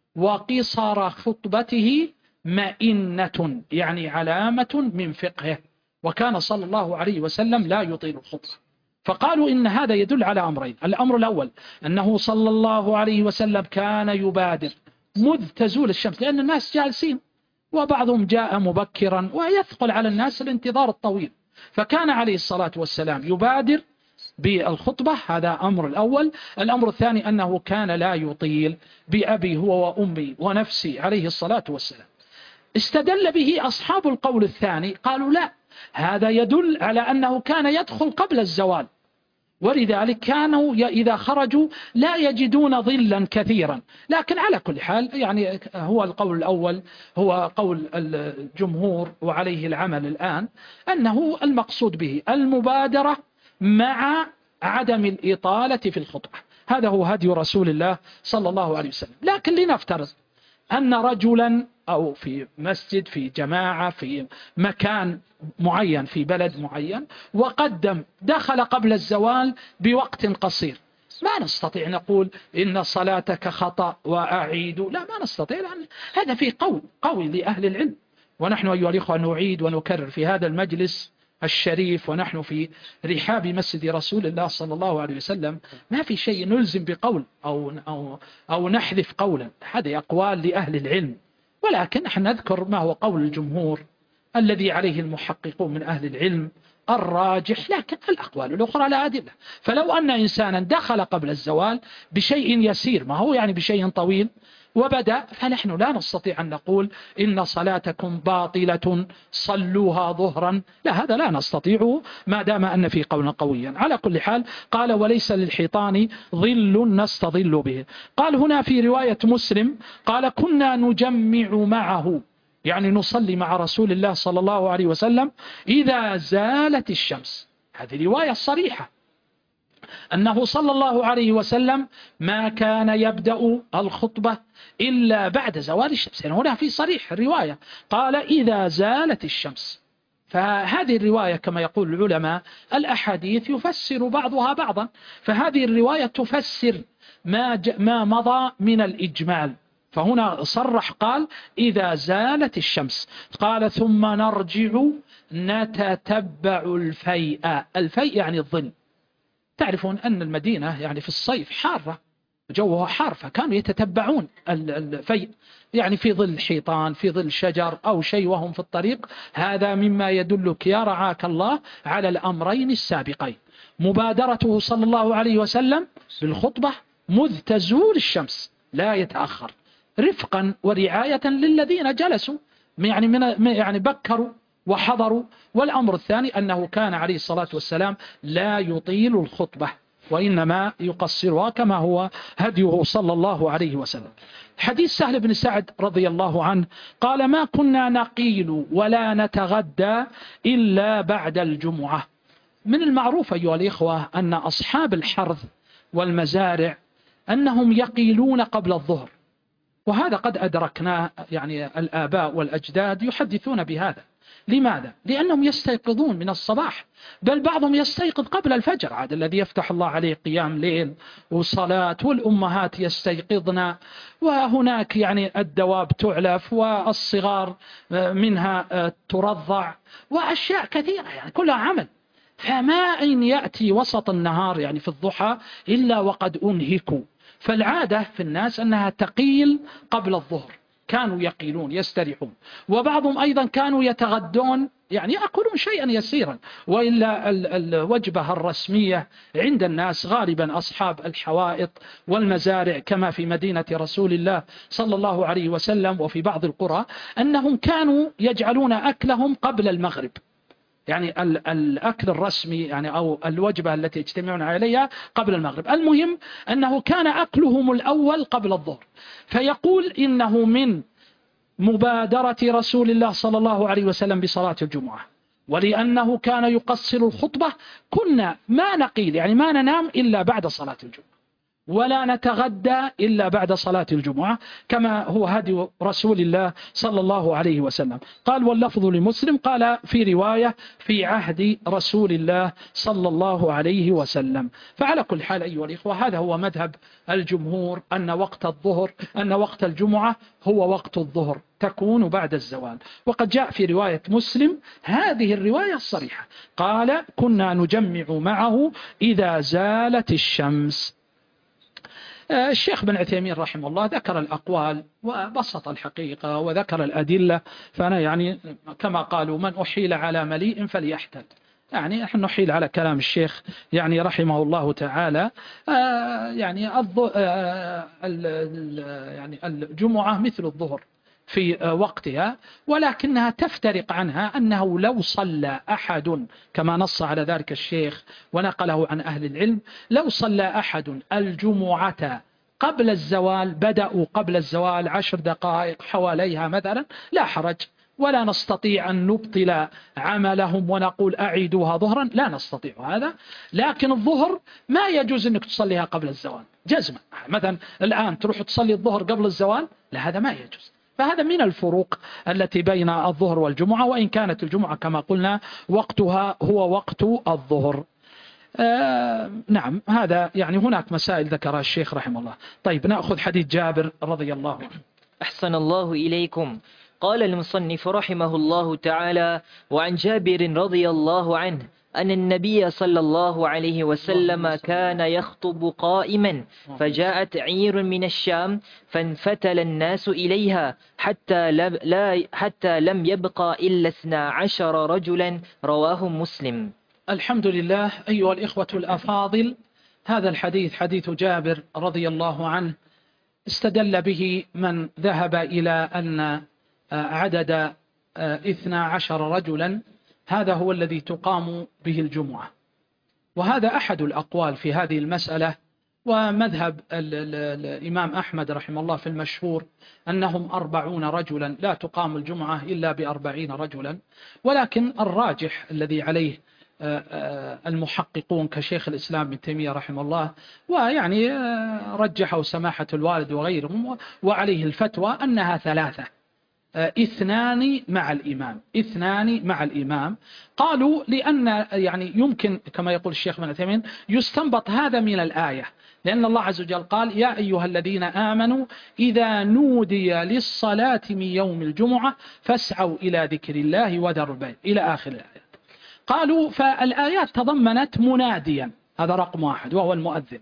وقصر خطبته مئنة، يعني علامة من فقهه، وكان صلى الله عليه وسلم لا يطيل الخطبة. فقالوا إن هذا يدل على أمرين: الأمر الأول أنه صلى الله عليه وسلم كان يبادر مذ تزول الشمس، لأن الناس جالسين وبعضهم جاء مبكرا ويثقل على الناس الانتظار الطويل، فكان عليه الصلاة والسلام يبادر بالخطبة. هذا أمر الأول. الأمر الثاني أنه كان لا يطيل، بأبي هو وأمي ونفسي عليه الصلاة والسلام. استدل به أصحاب القول الثاني، قالوا لا، هذا يدل على أنه كان يدخل قبل الزوال، ولذلك كانوا إذا خرجوا لا يجدون ظلا كثيرا. لكن على كل حال يعني هو القول الأول هو قول الجمهور وعليه العمل الآن، أنه المقصود به المبادرة مع عدم الإطالة في الخطبة. هذا هو هدي رسول الله صلى الله عليه وسلم. لكن لنفترض أن رجلا أو في مسجد في جماعة في مكان معين في بلد معين وقدم دخل قبل الزوال بوقت قصير، ما نستطيع نقول إن صلاتك خطأ وأعيد، لا ما نستطيع، لأن هذا فيه قول قوي لأهل العلم. ونحن أيها الإخوة نعيد ونكرر في هذا المجلس الشريف ونحن في رحاب مسجد رسول الله صلى الله عليه وسلم، ما في شيء نلزم بقول أو, أو, أو نحذف قولا، هذه أقوال لأهل العلم، ولكن نحن نذكر ما هو قول الجمهور الذي عليه المحققون من أهل العلم الراجح، لكن الأقوال الأخرى لا أدلة. فلو أن إنسانا دخل قبل الزوال بشيء يسير، ما هو يعني بشيء طويل، وبدأ، فنحن لا نستطيع أن نقول إن صلاتكم باطلة صلوها ظهرا، لا هذا لا نستطيعه ما دام أن في قولا قويا. على كل حال قال وليس للحيطان ظل نستظل به. قال هنا في رواية مسلم قال كنا نجمع معه، يعني نصلي مع رسول الله صلى الله عليه وسلم إذا زالت الشمس. هذه رواية صريحة أنه صلى الله عليه وسلم ما كان يبدأ الخطبة إلا بعد زوال الشمس، يعني هنا في صريح الرواية قال إذا زالت الشمس. فهذه الرواية كما يقول العلماء الأحاديث يفسر بعضها بعضا، فهذه الرواية تفسر ما, ما مضى من الإجمال، فهنا صرح قال إذا زالت الشمس. قال ثم نرجع نتتبع الفيء. الفيء يعني الظل. تعرفون أن المدينة يعني في الصيف حارة، جوها حار، فكانوا يتتبعون الفيء، يعني في ظل حيطان، في ظل شجر أو شيء وهم في الطريق. هذا مما يدلك يا رعاك الله على الأمرين السابقين، مبادرته صلى الله عليه وسلم بالخطبة مذ تزول الشمس لا يتأخر، رفقا ورعاية للذين جلسوا، يعني من يعني بكروا وحضروا. والأمر الثاني أنه كان عليه الصلاة والسلام لا يطيل الخطبة وإنما يقصرها كما هو هديه صلى الله عليه وسلم. حديث سهل بن سعد رضي الله عنه قال ما كنا نقيل ولا نتغدى إلا بعد الجمعة. من المعروف أيها الإخوة أن أصحاب الحرث والمزارع أنهم يقيلون قبل الظهر، وهذا قد أدركناه، يعني الآباء والأجداد يحدثون بهذا. لماذا؟ لأنهم يستيقظون من الصباح، بل بعضهم يستيقظ قبل الفجر، عاد الذي يفتح الله عليه قيام ليل وصلاة، والأمهات يستيقظن، وهناك يعني الدواب تعلف والصغار منها ترضع، وأشياء كثيرة يعني كلها عمل. فما إن يأتي وسط النهار يعني في الضحى إلا وقد أنهكوا. فالعادة في الناس أنها تقيل قبل الظهر، كانوا يقيلون يستريحون، وبعضهم أيضا كانوا يتغدون، يعني يأكلون شيئا يسيرا، وإلا الوجبة الرسمية عند الناس غالبا أصحاب الحوائط والمزارع كما في مدينة رسول الله صلى الله عليه وسلم وفي بعض القرى أنهم كانوا يجعلون أكلهم قبل المغرب، يعني الأكل الرسمي يعني أو الوجبة التي يجتمعون عليها قبل المغرب. المهم أنه كان أكلهم الأول قبل الظهر. فيقول إنه من مبادرة رسول الله صلى الله عليه وسلم بصلاة الجمعة، ولأنه كان يقصر الخطبة كنا ما نقيل، يعني ما ننام إلا بعد صلاة الجمعة، ولا نتغدى إلا بعد صلاة الجمعة كما هو هدي رسول الله صلى الله عليه وسلم. قال واللفظ لمسلم قال في رواية في عهد رسول الله صلى الله عليه وسلم. فعلى كل حال أيها الإخوة هذا هو مذهب الجمهور أن وقت الظهر أن وقت الجمعة هو وقت الظهر، تكون بعد الزوال. وقد جاء في رواية مسلم هذه الرواية الصريحة قال كنا نجمع معه إذا زالت الشمس. الشيخ بن عثيمين رحمه الله ذكر الأقوال وبسط الحقيقة وذكر الأدلة، فأنا يعني كما قالوا من أحيل على مليء فليحتل، يعني نحن نحيل على كلام الشيخ يعني رحمه الله تعالى. يعني يعني الجمعة مثل الظهر في وقتها، ولكنها تفترق عنها أنه لو صلى أحد كما نص على ذلك الشيخ ونقله عن أهل العلم، لو صلى أحد الجمعة قبل الزوال، بدأوا قبل الزوال عشر دقائق حواليها مثلا، لا حرج، ولا نستطيع أن نبطل عملهم ونقول أعيدوها ظهرا، لا نستطيع هذا. لكن الظهر ما يجوز أنك تصليها قبل الزوال جزما، مثلا الآن تروح تصلي الظهر قبل الزوال، لا هذا ما يجوز. فهذا من الفروق التي بين الظهر والجمعة، وإن كانت الجمعة كما قلنا وقتها هو وقت الظهر. آه نعم، هذا يعني هناك مسائل ذكرها الشيخ رحمه الله. طيب نأخذ حديث جابر رضي الله عنه. أحسن الله إليكم. قال المصنف رحمه الله تعالى: وعن جابر رضي الله عنه أن النبي صلى الله عليه وسلم كان يخطب قائما، فجاءت عير من الشام فانفتل الناس إليها حتى, لم لا حتى لم يبقى إلا اثنا عشر رجلا، رواه مسلم. الحمد لله. أيها الإخوة الأفاضل، هذا الحديث حديث جابر رضي الله عنه استدل به من ذهب إلى أن عدد اثنا عشر رجلا هذا هو الذي تقام به الجمعة، وهذا أحد الأقوال في هذه المسألة. ومذهب الإمام أحمد رحمه الله في المشهور أنهم أربعون رجلا، لا تقام الجمعة إلا بأربعين رجلا. ولكن الراجح الذي عليه المحققون كشيخ الإسلام ابن تيمية رحمه الله، ويعني رجحوا سماحة الوالد وغيرهم، وعليه الفتوى أنها ثلاثة، اثنان مع الإمام، اثنان مع الإمام. قالوا لأن يعني يمكن كما يقول الشيخ ابن تيمية يستنبط هذا من الآية، لأن الله عز وجل قال: يا أيها الذين آمنوا إذا نودي للصلاة من يوم الجمعة فاسعوا إلى ذكر الله وذروا البيع، إلى آخر الآيات. قالوا فالآيات تضمنت مناديا، هذا رقم واحد وهو المؤذن.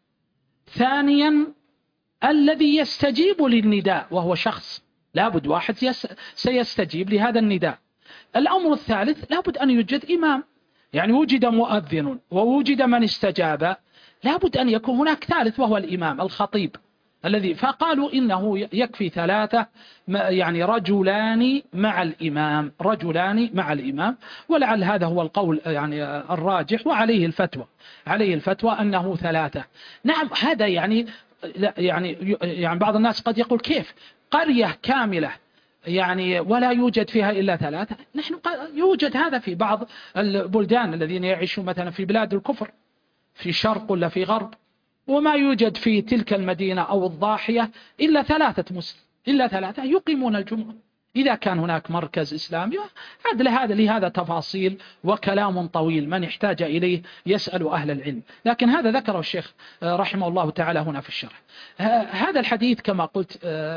ثانيا الذي يستجيب للنداء وهو شخص، لابد واحد سيستجيب لهذا النداء. الأمر الثالث لابد أن يوجد إمام، يعني وجد مؤذن ووجد من استجاب، لابد أن يكون هناك ثالث وهو الإمام الخطيب الذي. فقالوا إنه يكفي ثلاثة، يعني رجلان مع الإمام، رجلان مع الإمام. ولعل هذا هو القول يعني الراجح، وعليه الفتوى، عليه الفتوى أنه ثلاثة. نعم، هذا يعني يعني يعني بعض الناس قد يقول كيف قرية كاملة يعني ولا يوجد فيها إلا ثلاثة؟ نحن يوجد هذا في بعض البلدان الذين يعيشون مثلا في بلاد الكفر، في شرق ولا في غرب، وما يوجد في تلك المدينة أو الضاحية إلا ثلاثة مسلم، إلا ثلاثة يقيمون الجمعة. إذا كان هناك مركز إسلامي عاد لهذا لهذا تفاصيل وكلام طويل، من احتاج إليه يسأل أهل العلم، لكن هذا ذكره الشيخ رحمه الله تعالى هنا في الشرح. هذا الحديث كما قلت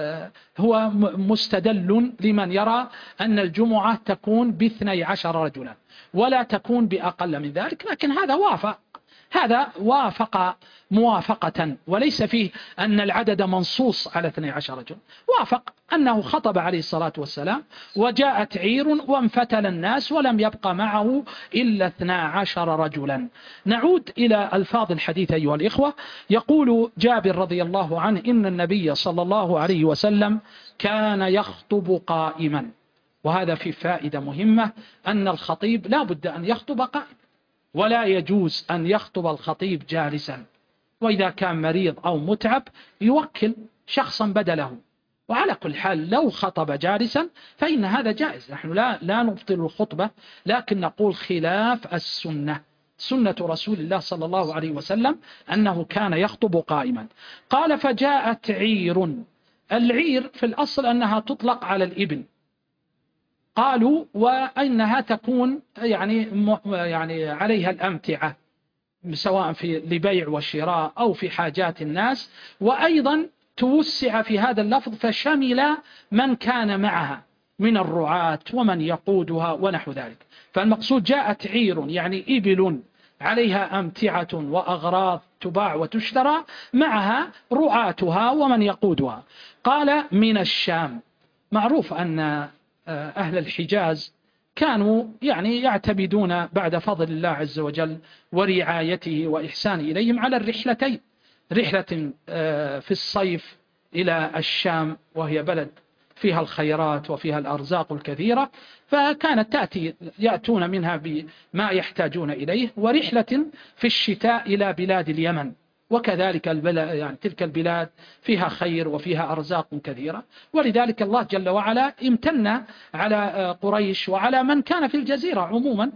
هو مستدل لمن يرى أن الجمعة تكون باثني عشر رجلا ولا تكون بأقل من ذلك، لكن هذا وافق، هذا وافق موافقة، وليس فيه أن العدد منصوص على اثني عشر رجل. وافق أنه خطب عليه الصلاة والسلام وجاءت عير وانفتل الناس ولم يبقى معه إلا اثنا عشر رجلا. نعود إلى ألفاظ الحديث أيها الإخوة. يقول جابر رضي الله عنه إن النبي صلى الله عليه وسلم كان يخطب قائما، وهذا في فائدة مهمة، أن الخطيب لا بد أن يخطب قائما، ولا يجوز أن يخطب الخطيب جالسا، وإذا كان مريض أو متعب يوكل شخصا بدله. وعلى كل حال لو خطب جالسا فإن هذا جائز، نحن لا, لا نبطل الخطبة، لكن نقول خلاف السنة، سنة رسول الله صلى الله عليه وسلم أنه كان يخطب قائما. قال فجاءت عير. العير في الأصل أنها تطلق على الإبل، قالوا وأنها تكون يعني يعني عليها الأمتعة سواء في لبيع وشراء أو في حاجات الناس، وأيضا توسع في هذا اللفظ فشمل من كان معها من الرعاة ومن يقودها ونحو ذلك. فالمقصود جاءت عير يعني إبل عليها أمتعة وأغراض تباع وتشترى، معها رعاتها ومن يقودها. قال من الشام. معروف أن أهل الحجاز كانوا يعني يعتمدون بعد فضل الله عز وجل ورعايته وإحسان إليهم على الرحلتين، رحلة في الصيف إلى الشام وهي بلد فيها الخيرات وفيها الأرزاق الكثيرة، فكانت تأتي يأتون منها بما يحتاجون إليه، ورحلة في الشتاء إلى بلاد اليمن، وكذلك البلاد يعني تلك البلاد فيها خير وفيها أرزاق كثيرة. ولذلك الله جل وعلا امتن على قريش وعلى من كان في الجزيرة عموما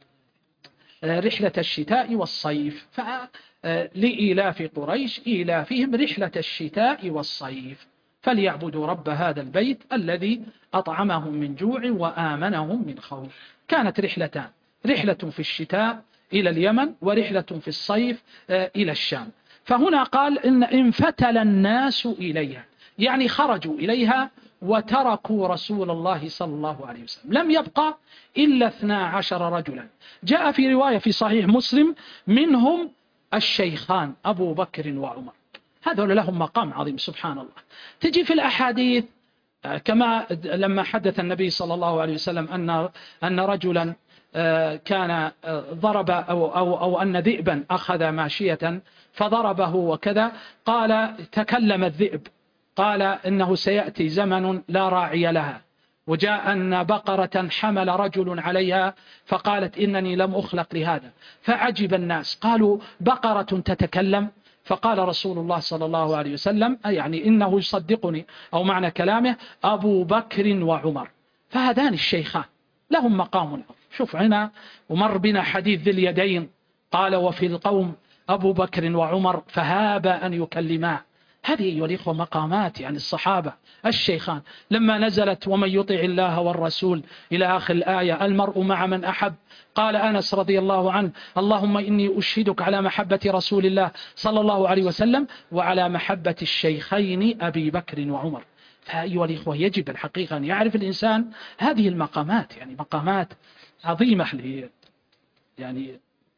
رحلة الشتاء والصيف. فلإيلاف قريش إيلافهم رحلة الشتاء والصيف، فليعبدوا رب هذا البيت الذي أطعمهم من جوع وآمنهم من خوف. كانت رحلتان، رحلة في الشتاء إلى اليمن، ورحلة في الصيف إلى الشام. فهنا قال إن انفتل الناس إليها، يعني خرجوا إليها وتركوا رسول الله صلى الله عليه وسلم، لم يبقى إلا اثنا عشر رجلا. جاء في رواية في صحيح مسلم منهم الشيخان أبو بكر وعمر، هذول لهم مقام عظيم سبحان الله. تجي في الأحاديث كما لما حدث النبي صلى الله عليه وسلم أن أن رجلا كان ضرب أو, أو, أو أن ذئبا أخذ ماشية فضربه وكذا، قال تكلم الذئب قال إنه سيأتي زمن لا راعي لها، وجاء أن بقرة حمل رجل عليها فقالت إنني لم أخلق لهذا، فعجب الناس قالوا بقرة تتكلم؟ فقال رسول الله صلى الله عليه وسلم يعني إنه يصدقني أو معنى كلامه أبو بكر وعمر، فهذان الشيخان لهم مقام. شوف هنا ومر بنا حديث ذي اليدين قال وفي القوم أبو بكر وعمر فهاب أن يكلما. هذه أيها الإخوة مقامات يعني الصحابة الشيخان. لما نزلت ومن يطع الله والرسول إلى آخر الآية المرء مع من أحب، قال أنس رضي الله عنه اللهم إني أشهدك على محبة رسول الله صلى الله عليه وسلم وعلى محبة الشيخين أبي بكر وعمر. فأيها الإخوة يجب الحقيقة أن يعرف الإنسان هذه المقامات، يعني مقامات عظيمة لي يعني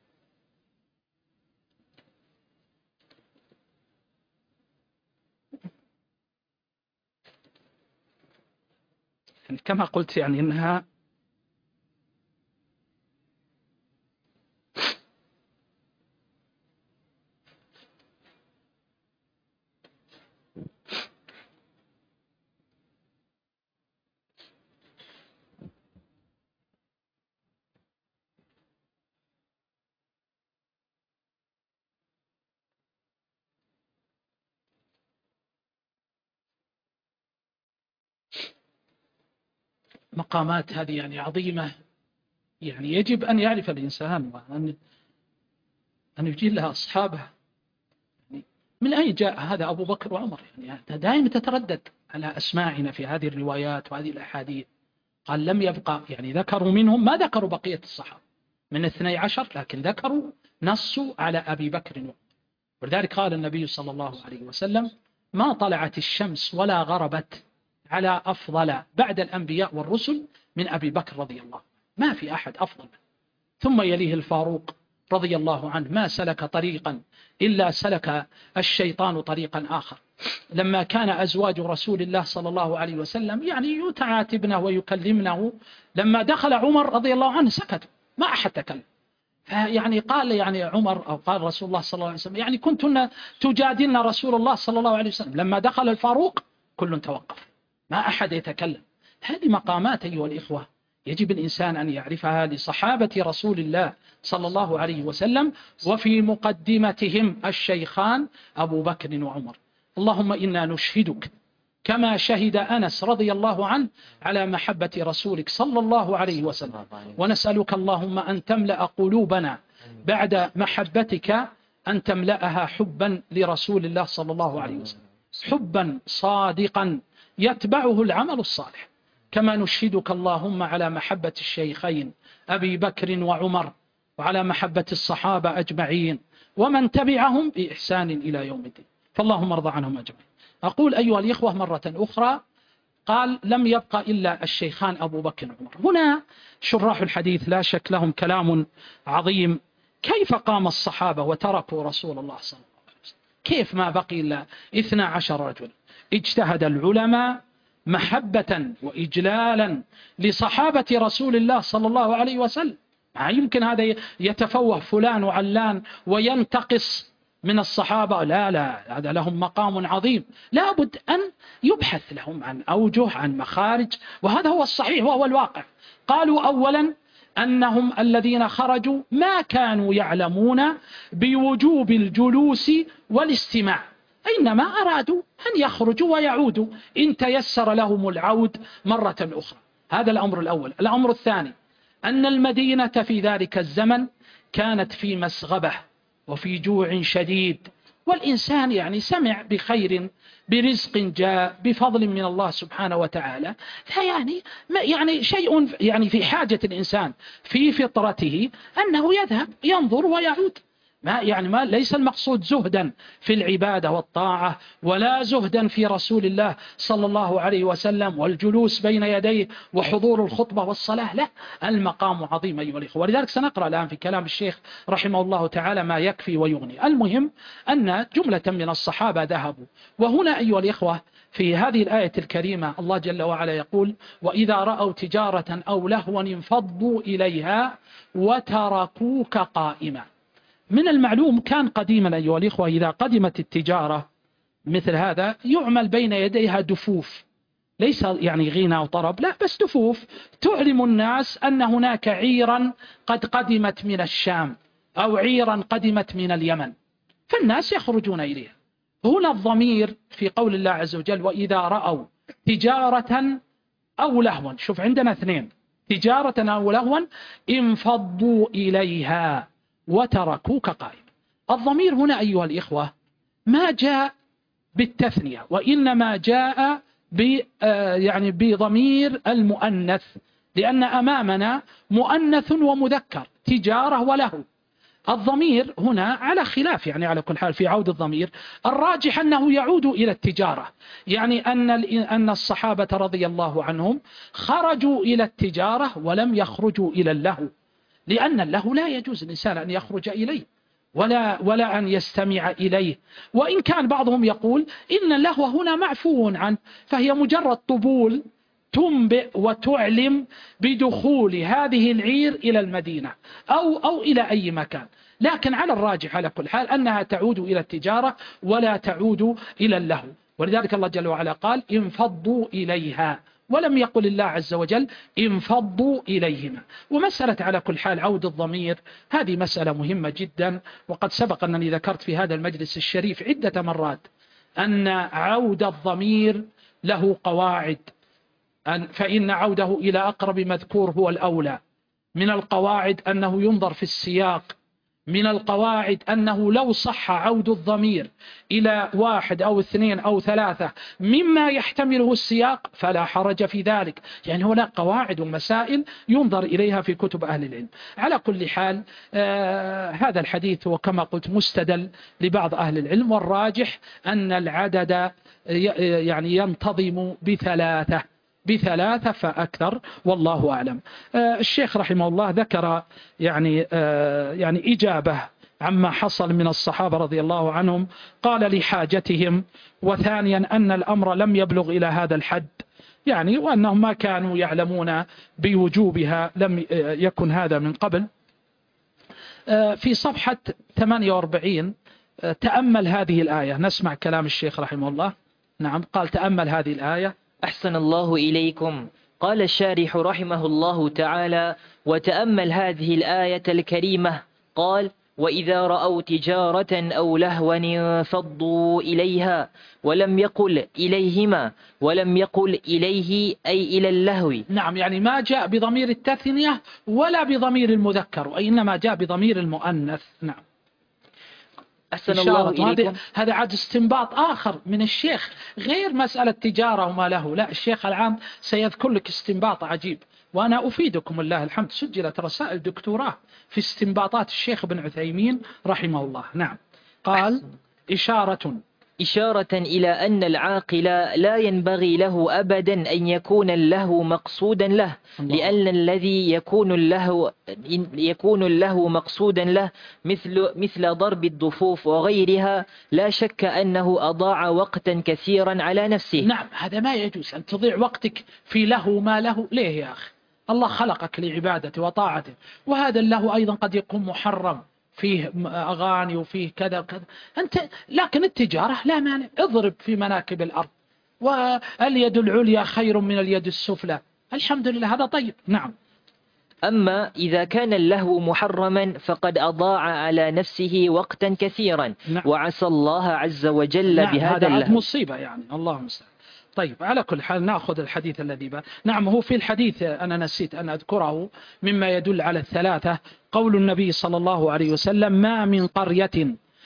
كما قلت يعني إنها مقامات هذه يعني عظيمة، يعني يجب أن يعرف الإنسان وأن أن يجيل لها أصحابه. يعني من أين جاء هذا أبو بكر وعمر؟ يعني دائما تتردد على أسماعنا في هذه الروايات وهذه الأحاديث. قال لم يبقى، يعني ذكروا منهم ما ذكروا بقية الصحابة من اثني عشر، لكن ذكروا نصوا على أبي بكر وعمر. ولذلك قال النبي صلى الله عليه وسلم ما طلعت الشمس ولا غربت على أفضل بعد الأنبياء والرسل من أبي بكر رضي الله عنه، ما في أحد أفضل منه. ثم يليه الفاروق رضي الله عنه، ما سلك طريقا إلا سلك الشيطان طريقا آخر. لما كان أزواج رسول الله صلى الله عليه وسلم يعني يتعاتبنه ويكلمنه، لما دخل عمر رضي الله عنه سكت ما أحد تكلم. فيعني قال يعني عمر أو قال رسول الله صلى الله عليه وسلم يعني كنتن تجادلن رسول الله صلى الله عليه وسلم، لما دخل الفاروق كل توقف ما أحد يتكلم. هذه مقامات أيها الإخوة يجب الإنسان أن يعرفها لصحابة رسول الله صلى الله عليه وسلم، وفي مقدمتهم الشيخان أبو بكر وعمر. اللهم إنا نشهدك كما شهد أنس رضي الله عنه على محبة رسولك صلى الله عليه وسلم، ونسألك اللهم أن تملأ قلوبنا بعد محبتك أن تملأها حبا لرسول الله صلى الله عليه وسلم، حبا صادقا يتبعه العمل الصالح. كما نشهدك اللهم على محبة الشيخين أبي بكر وعمر وعلى محبة الصحابة أجمعين ومن تبعهم بإحسان إلى يوم الدين، فاللهم ارضى عنهم أجمعين. أقول أيها الإخوة مرة أخرى قال لم يبقى إلا الشيخان أبو بكر وعمر. هنا شراح الحديث لا شك لهم كلام عظيم، كيف قام الصحابة وتركوا رسول الله صلى الله عليه وسلم؟ كيف ما بقي إلا اثنا عشر رجل؟ اجتهد العلماء محبة وإجلالا لصحابة رسول الله صلى الله عليه وسلم. ما يمكن هذا يتفوه فلان وعلان وينتقص من الصحابة، لا لا، هذا لهم مقام عظيم، لا بد أن يبحث لهم عن أوجه عن مخارج، وهذا هو الصحيح وهو الواقع. قالوا أولا أنهم الذين خرجوا ما كانوا يعلمون بوجوب الجلوس والاستماع، إنما أرادوا أن يخرجوا ويعودوا إن تيسر لهم العود مرة أخرى. هذا الأمر الأول. الأمر الثاني أن المدينة في ذلك الزمن كانت في مسغبة وفي جوع شديد والإنسان يعني سمع بخير، برزق جاء، بفضل من الله سبحانه وتعالى، فيعني يعني شيء يعني في حاجة الإنسان في فطرته أنه يذهب ينظر ويعود. ما يعني ما ليس المقصود زهدا في العبادة والطاعة، ولا زهدا في رسول الله صلى الله عليه وسلم والجلوس بين يديه وحضور الخطبة والصلاة، لا، المقام عظيم أيها الإخوة. ولذلك سنقرأ الآن في كلام الشيخ رحمه الله تعالى ما يكفي ويغني. المهم أن جملة من الصحابة ذهبوا. وهنا أيها الإخوة في هذه الآية الكريمة الله جل وعلا يقول: وإذا رأوا تجارة أو لهوا انفضوا إليها وتركوك قائما. من المعلوم كان قديما أيها الإخوة إذا قدمت التجارة مثل هذا يعمل بين يديها دفوف، ليس يعني غنى وطرب، لا، بس دفوف تعلم الناس أن هناك عيرا قد قدمت من الشام أو عيرا قدمت من اليمن، فالناس يخرجون إليها. هنا الضمير في قول الله عز وجل: وإذا رأوا تجارة أو لهوا. شوف عندنا اثنين: تجارة أو لهوا انفضوا إليها وتركوك قائما. الضمير هنا أيها الإخوة ما جاء بالتثنية، وإنما جاء ب يعني بضمير المؤنث، لأن أمامنا مؤنث ومذكر، تجارة وله. الضمير هنا على خلاف يعني على كل حال في عود الضمير، الراجح أنه يعود إلى التجارة، يعني أن أن الصحابة رضي الله عنهم خرجوا إلى التجارة ولم يخرجوا إلى اللهو، لأن اللهو لا يجوز الإنسان أن يخرج إليه ولا ولا أن يستمع إليه. وإن كان بعضهم يقول إن اللهو هنا معفو عنه، فهي مجرد طبول تنبئ وتعلم بدخول هذه العير إلى المدينة أو أو إلى أي مكان، لكن على الراجح على كل حال أنها تعود إلى التجارة ولا تعود إلى اللهو. ولذلك الله جل وعلا قال: انفضوا إليها، ولم يقل الله عز وجل انفضوا إليهما. ومسألة على كل حال عود الضمير هذه مسألة مهمة جدا، وقد سبق أنني ذكرت في هذا المجلس الشريف عدة مرات أن عود الضمير له قواعد، فإن عوده إلى أقرب مذكور هو الأولى. من القواعد أنه ينظر في السياق، من القواعد أنه لو صح عود الضمير إلى واحد أو اثنين أو ثلاثة مما يحتمله السياق فلا حرج في ذلك. يعني هناك قواعد ومسائل ينظر إليها في كتب أهل العلم. على كل حال آه هذا الحديث هو كما قلت مستدل لبعض أهل العلم، والراجح أن العدد يعني ينتظم بثلاثة بثلاثة فأكثر، والله أعلم. آه الشيخ رحمه الله ذكر يعني آه يعني إجابة عما حصل من الصحابة رضي الله عنهم، قال لحاجتهم، وثانيا أن الأمر لم يبلغ إلى هذا الحد، يعني وأنهم ما كانوا يعلمون بوجوبها، لم يكن هذا من قبل. آه في صفحة ثمانية وأربعين آه تأمل هذه الآية، نسمع كلام الشيخ رحمه الله. نعم، قال: تأمل هذه الآية. أحسن الله إليكم. قال الشارح رحمه الله تعالى: وتأمل هذه الآية الكريمة. قال: وإذا رأوا تجارة أو لهوا انفضوا إليها، ولم يقل إليهما، ولم يقل إليه أي إلى اللهو. نعم، يعني ما جاء بضمير التثنية ولا بضمير المذكر، وإنما جاء بضمير المؤنث. نعم. أحسن الله إليكم. هذا عاد استنباط آخر من الشيخ غير مسألة تجارة وما له، لا، الشيخ العام سيذكر لك استنباط عجيب، وأنا أفيدكم الله الحمد، سجلت رسائل دكتوراه في استنباطات الشيخ بن عثيمين رحمه الله. نعم، قال: إشارة إشارة إلى أن العاقل لا ينبغي له أبدا أن يكون اللهو مقصودا له، لأن الذي يكون اللهو يكون اللهو مقصودا له مثل مثل ضرب الضفوف وغيرها، لا شك أنه أضاع وقتا كثيرا على نفسه. نعم، هذا ما يجوز أن تضيع وقتك في لهو ما له. ليه يا أخي؟ الله خلقك لعبادته وطاعته، وهذا اللهو أيضا قد يكون محرم، فيه أغاني وفيه كذا وكذا. أنت لكن التجارة لا مانع، اضرب في مناكب الأرض، واليد العليا خير من اليد السفلى، الحمد لله، هذا طيب. نعم. أما إذا كان اللهو محرما فقد أضاع على نفسه وقتا كثيرا. نعم. وعسى الله عز وجل نعم بهذا اللهو. هذا مصيبة يعني، الله المستعان. طيب، على كل حال نأخذ الحديث الذي بقى. نعم، هو في الحديث أنا نسيت أن أذكره مما يدل على الثلاثة، قول النبي صلى الله عليه وسلم: ما من قرية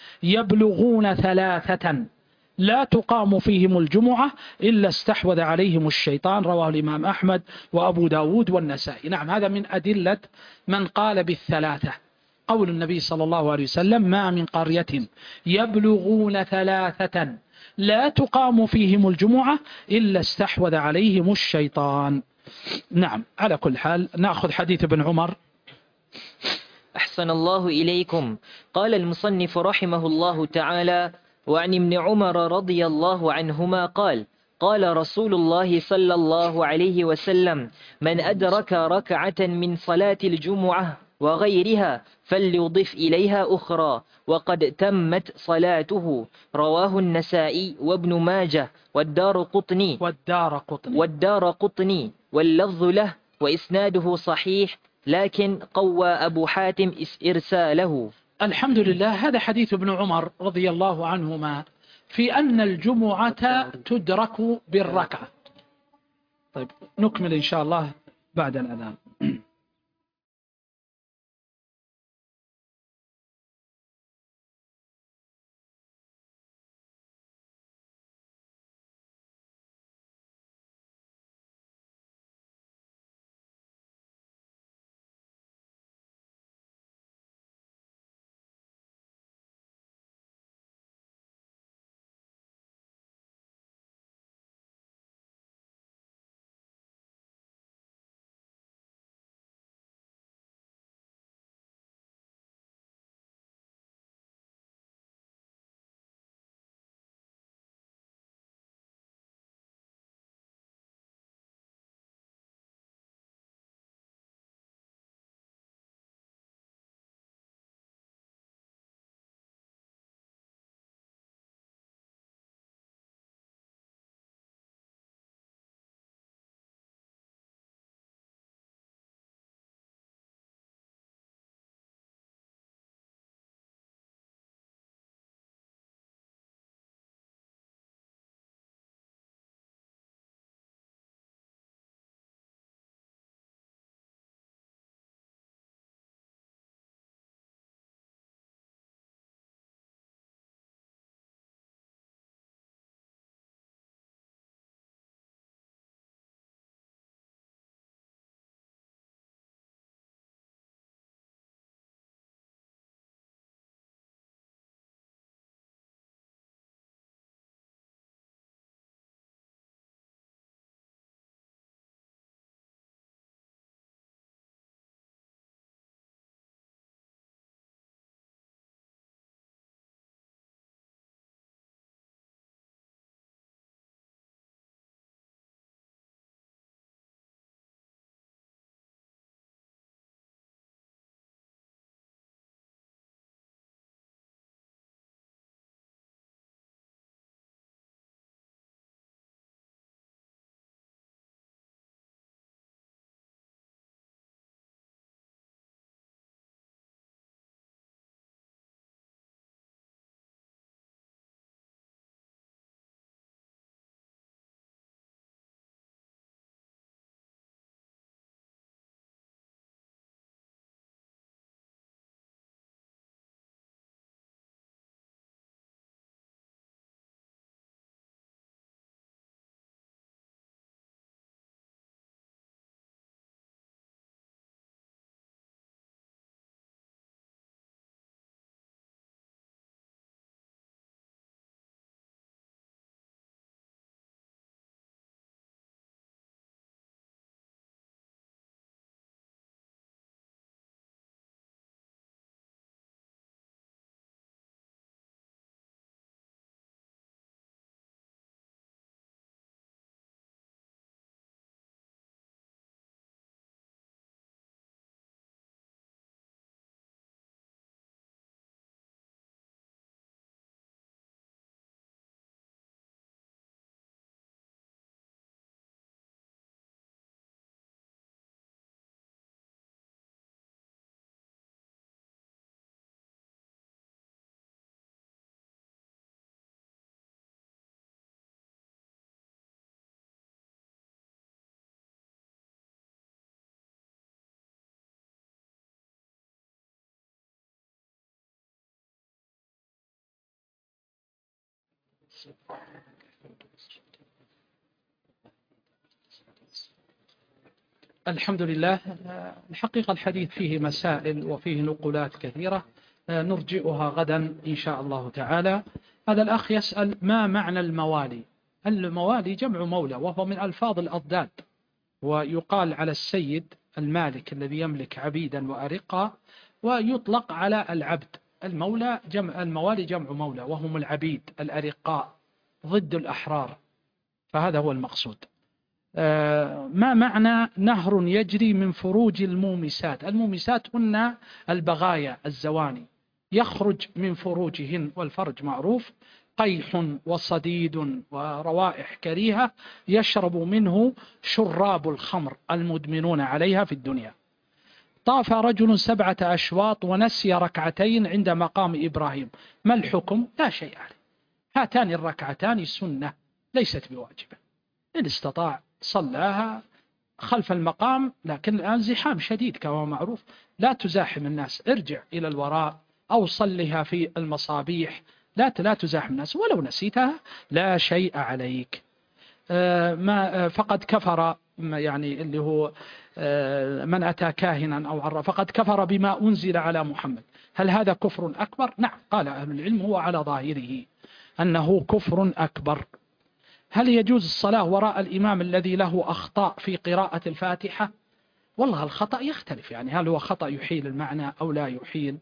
يبلغون ثلاثة لا تقام فيهم الجمعة إلا استحوذ عليهم الشيطان، رواه الإمام أحمد وأبو داود والنسائي. نعم، هذا من أدلة من قال بالثلاثة. قول النبي صلى الله عليه وسلم: ما من قرية يبلغون ثلاثة لا تقام فيهم الجمعة إلا استحوذ عليهم الشيطان. نعم، على كل حال نأخذ حديث ابن عمر. أحسن الله إليكم. قال المصنف رحمه الله تعالى: وعن ابن عمر رضي الله عنهما قال: قال رسول الله صلى الله عليه وسلم: من أدرك ركعة من صلاة الجمعة وغيرها فليضف إليها أخرى وقد تمت صلاته. رواه النسائي وابن ماجه والدار قطني والدار قطني والدار قطني واللفظ له وإسناده صحيح، لكن قوى أبو حاتم إرساله. الحمد لله. هذا حديث ابن عمر رضي الله عنهما في أن الجمعة تدرك بالركعة. طيب، نكمل إن شاء الله بعد الأذان. الحمد لله. الحقيقة الحديث فيه مسائل وفيه نقولات كثيرة نرجئها غدا إن شاء الله تعالى. هذا الأخ يسأل ما معنى الموالي؟ الموالي جمع مولى، وهو من ألفاظ الأضداد، ويقال على السيد المالك الذي يملك عبيدا وأرقا، ويطلق على العبد. المولى جمع الموالي جمع مولى، وهم العبيد الأرقاء ضد الأحرار، فهذا هو المقصود. ما معنى نهر يجري من فروج المومسات؟ المومسات هن البغايا الزواني، يخرج من فروجهن، والفرج معروف، قيح وصديد وروائح كريهة يشرب منه شراب الخمر المدمنون عليها في الدنيا. طاف رجل سبعة أشواط ونسي ركعتين عند مقام إبراهيم، ما الحكم؟ لا شيء عليه، هاتان الركعتان سنة ليست بواجبة، إن استطاع صلاها خلف المقام، لكن الآن زحام شديد كما معروف، لا تزاحم الناس، ارجع إلى الوراء أو صلها في المصابيح، لا لا تزاحم الناس، ولو نسيتها لا شيء عليك. آه ما فقد كفر، يعني اللي هو آه من أتى كاهنا أو عرف فقد كفر بما أنزل على محمد. هل هذا كفر أكبر؟ نعم، قال أهل العلم هو على ظاهره أنه كفر أكبر. هل يجوز الصلاة وراء الإمام الذي له أخطاء في قراءة الفاتحة؟ والله الخطأ يختلف، يعني هل هو خطأ يحيل المعنى أو لا يحيل،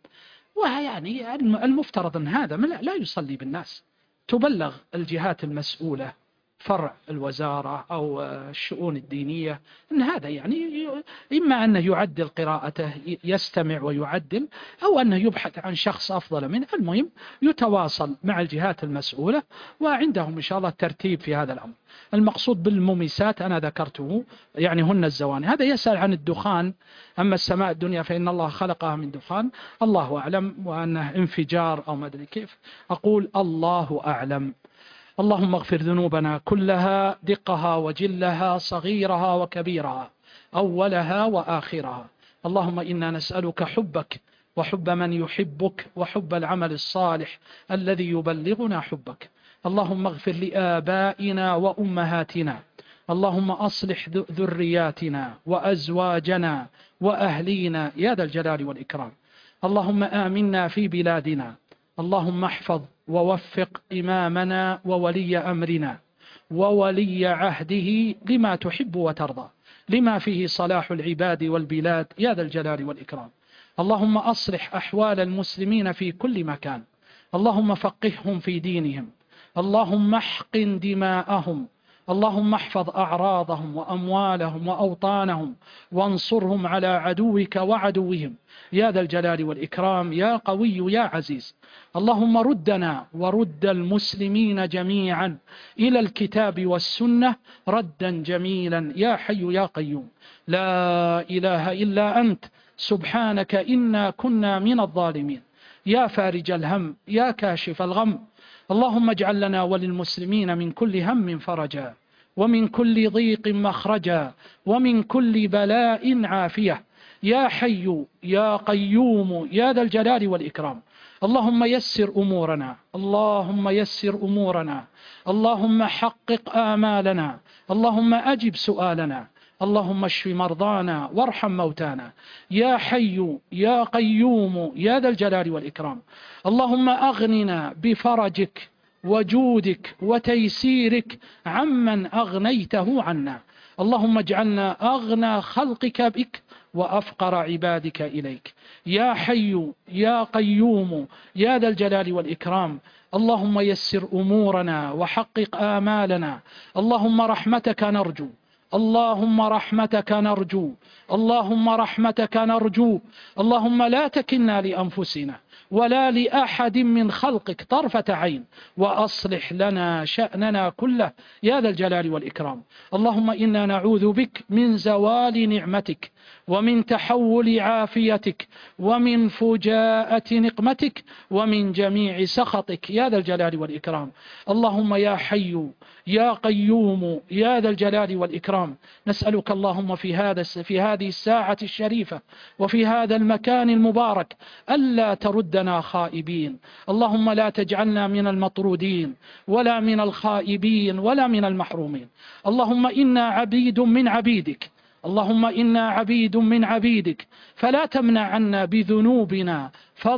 ويعني المفترض أن هذا لا يصلي بالناس، تبلغ الجهات المسؤولة، فرع الوزارة أو الشؤون الدينية، أن هذا يعني إما أنه يعدل قراءته، يستمع ويعدل، أو أنه يبحث عن شخص أفضل منه. المهم يتواصل مع الجهات المسؤولة، وعندهم إن شاء الله ترتيب في هذا الأمر. المقصود بالمميسات أنا ذكرته، يعني هن الزواني. هذا يسأل عن الدخان، أما السماء الدنيا فإن الله خلقها من دخان، الله أعلم، وأنه انفجار أو ما أدري كيف، أقول الله أعلم. اللهم اغفر ذنوبنا كلها، دقها وجلها، صغيرها وكبيرها، أولها وآخرها. اللهم إنا نسألك حبك وحب من يحبك وحب العمل الصالح الذي يبلغنا حبك. اللهم اغفر لآبائنا وأمهاتنا، اللهم أصلح ذرياتنا وأزواجنا وأهلينا يا ذا الجلال والإكرام. اللهم آمنا في بلادنا، اللهم احفظ ووفق إمامنا وولي أمرنا وولي عهده لما تحب وترضى، لما فيه صلاح العباد والبلاد يا ذا الجلال والإكرام. اللهم أصلح أحوال المسلمين في كل مكان، اللهم فقههم في دينهم، اللهم احقن دماءهم، اللهم احفظ أعراضهم وأموالهم وأوطانهم، وانصرهم على عدوك وعدوهم يا ذا الجلال والإكرام يا قوي يا عزيز. اللهم ردنا ورد المسلمين جميعا إلى الكتاب والسنة ردا جميلا يا حي يا قيوم. لا إله إلا أنت سبحانك إنا كنا من الظالمين. يا فارج الهم يا كاشف الغم، اللهم اجعل لنا وللمسلمين من كل هم فرجا، ومن كل ضيق مخرجا، ومن كل بلاء عافية يا حي يا قيوم يا ذا الجلال والإكرام. اللهم يسر أمورنا، اللهم يسر أمورنا، اللهم حقق آمالنا، اللهم أجب سؤالنا، اللهم اشف مرضانا وارحم موتانا يا حي يا قيوم يا ذا الجلال والإكرام. اللهم أغننا بفرجك وجودك وتيسيرك عمن أغنيته عنا، اللهم اجعلنا أغنى خلقك بك وأفقر عبادك إليك يا حي يا قيوم يا ذا الجلال والإكرام. اللهم يسر أمورنا وحقق آمالنا، اللهم رحمتك نرجو، اللهم رحمتك نرجو، اللهم رحمتك نرجو. اللهم لا تكلنا لأنفسنا ولا لأحد من خلقك طرفة عين، وأصلح لنا شأننا كله يا ذا الجلال والإكرام. اللهم إنا نعوذ بك من زوال نعمتك ومن تحول عافيتك ومن فجاءة نقمتك ومن جميع سخطك يا ذا الجلال والإكرام. اللهم يا حي يا قيوم يا ذا الجلال والإكرام، نسألك اللهم في هذا في هذه الساعة الشريفة وفي هذا المكان المبارك ألا ترد تردنا خائبين. اللهم لا تجعلنا من المطرودين ولا من الخائبين ولا من المحرومين. اللهم إنا عبيد من عبيدك، اللهم إنا عبيد من عبيدك، فلا تمنع عنا بذنوبنا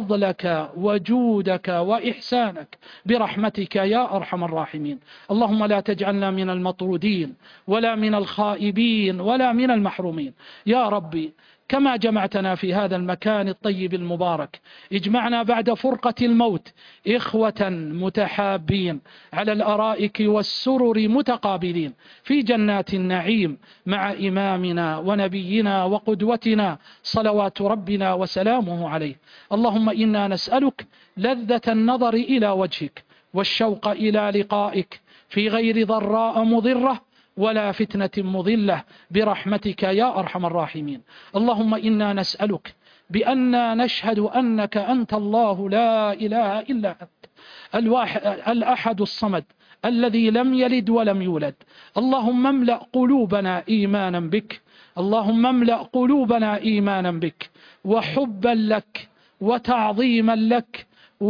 فضلك وجودك وإحسانك برحمتك يا أرحم الراحمين. اللهم لا تجعلنا من المطرودين ولا من الخائبين ولا من المحرومين. يا ربي كما جمعتنا في هذا المكان الطيب المبارك، اجمعنا بعد فرقة الموت إخوة متحابين على الأرائك والسرر متقابلين في جنات النعيم مع إمامنا ونبينا وقدوتنا صلوات ربنا وسلامه عليه. اللهم إنا نسألك لذة النظر إلى وجهك والشوق إلى لقائك في غير ضراء مضرة ولا فتنة مضلة برحمتك يا أرحم الراحمين. اللهم إنا نسألك بأننا نشهد أنك أنت الله لا إله إلا أنت الواحد الأحد الصمد الذي لم يلد ولم يولد. اللهم املأ قلوبنا إيمانا بك، اللهم املأ قلوبنا إيمانا بك وحبا لك وتعظيما لك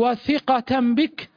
وثقة بك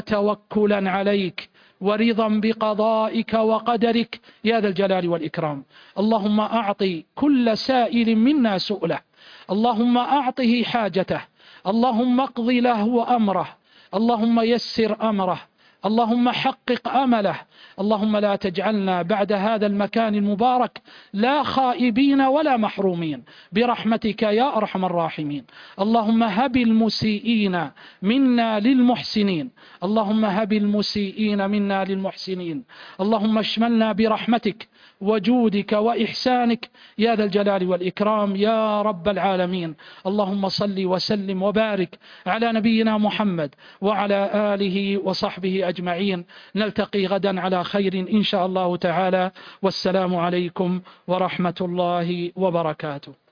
وتوكلا عليك ورضا بقضائك وقدرك يا ذا الجلال والإكرام. اللهم أعطي كل سائل منا سؤله، اللهم أعطه حاجته، اللهم اقض له أمره، اللهم يسر أمره، اللهم حقق أمله. اللهم لا تجعلنا بعد هذا المكان المبارك لا خائبين ولا محرومين برحمتك يا أرحم الراحمين. اللهم هب المسيئين منا للمحسنين، اللهم هب المسيئين منا للمحسنين. اللهم اشملنا برحمتك وجودك وإحسانك يا ذا الجلال والإكرام يا رب العالمين. اللهم صل وسلم وبارك على نبينا محمد وعلى آله وصحبه أجمعين. نلتقي غدا على خير إن شاء الله تعالى، والسلام عليكم ورحمة الله وبركاته.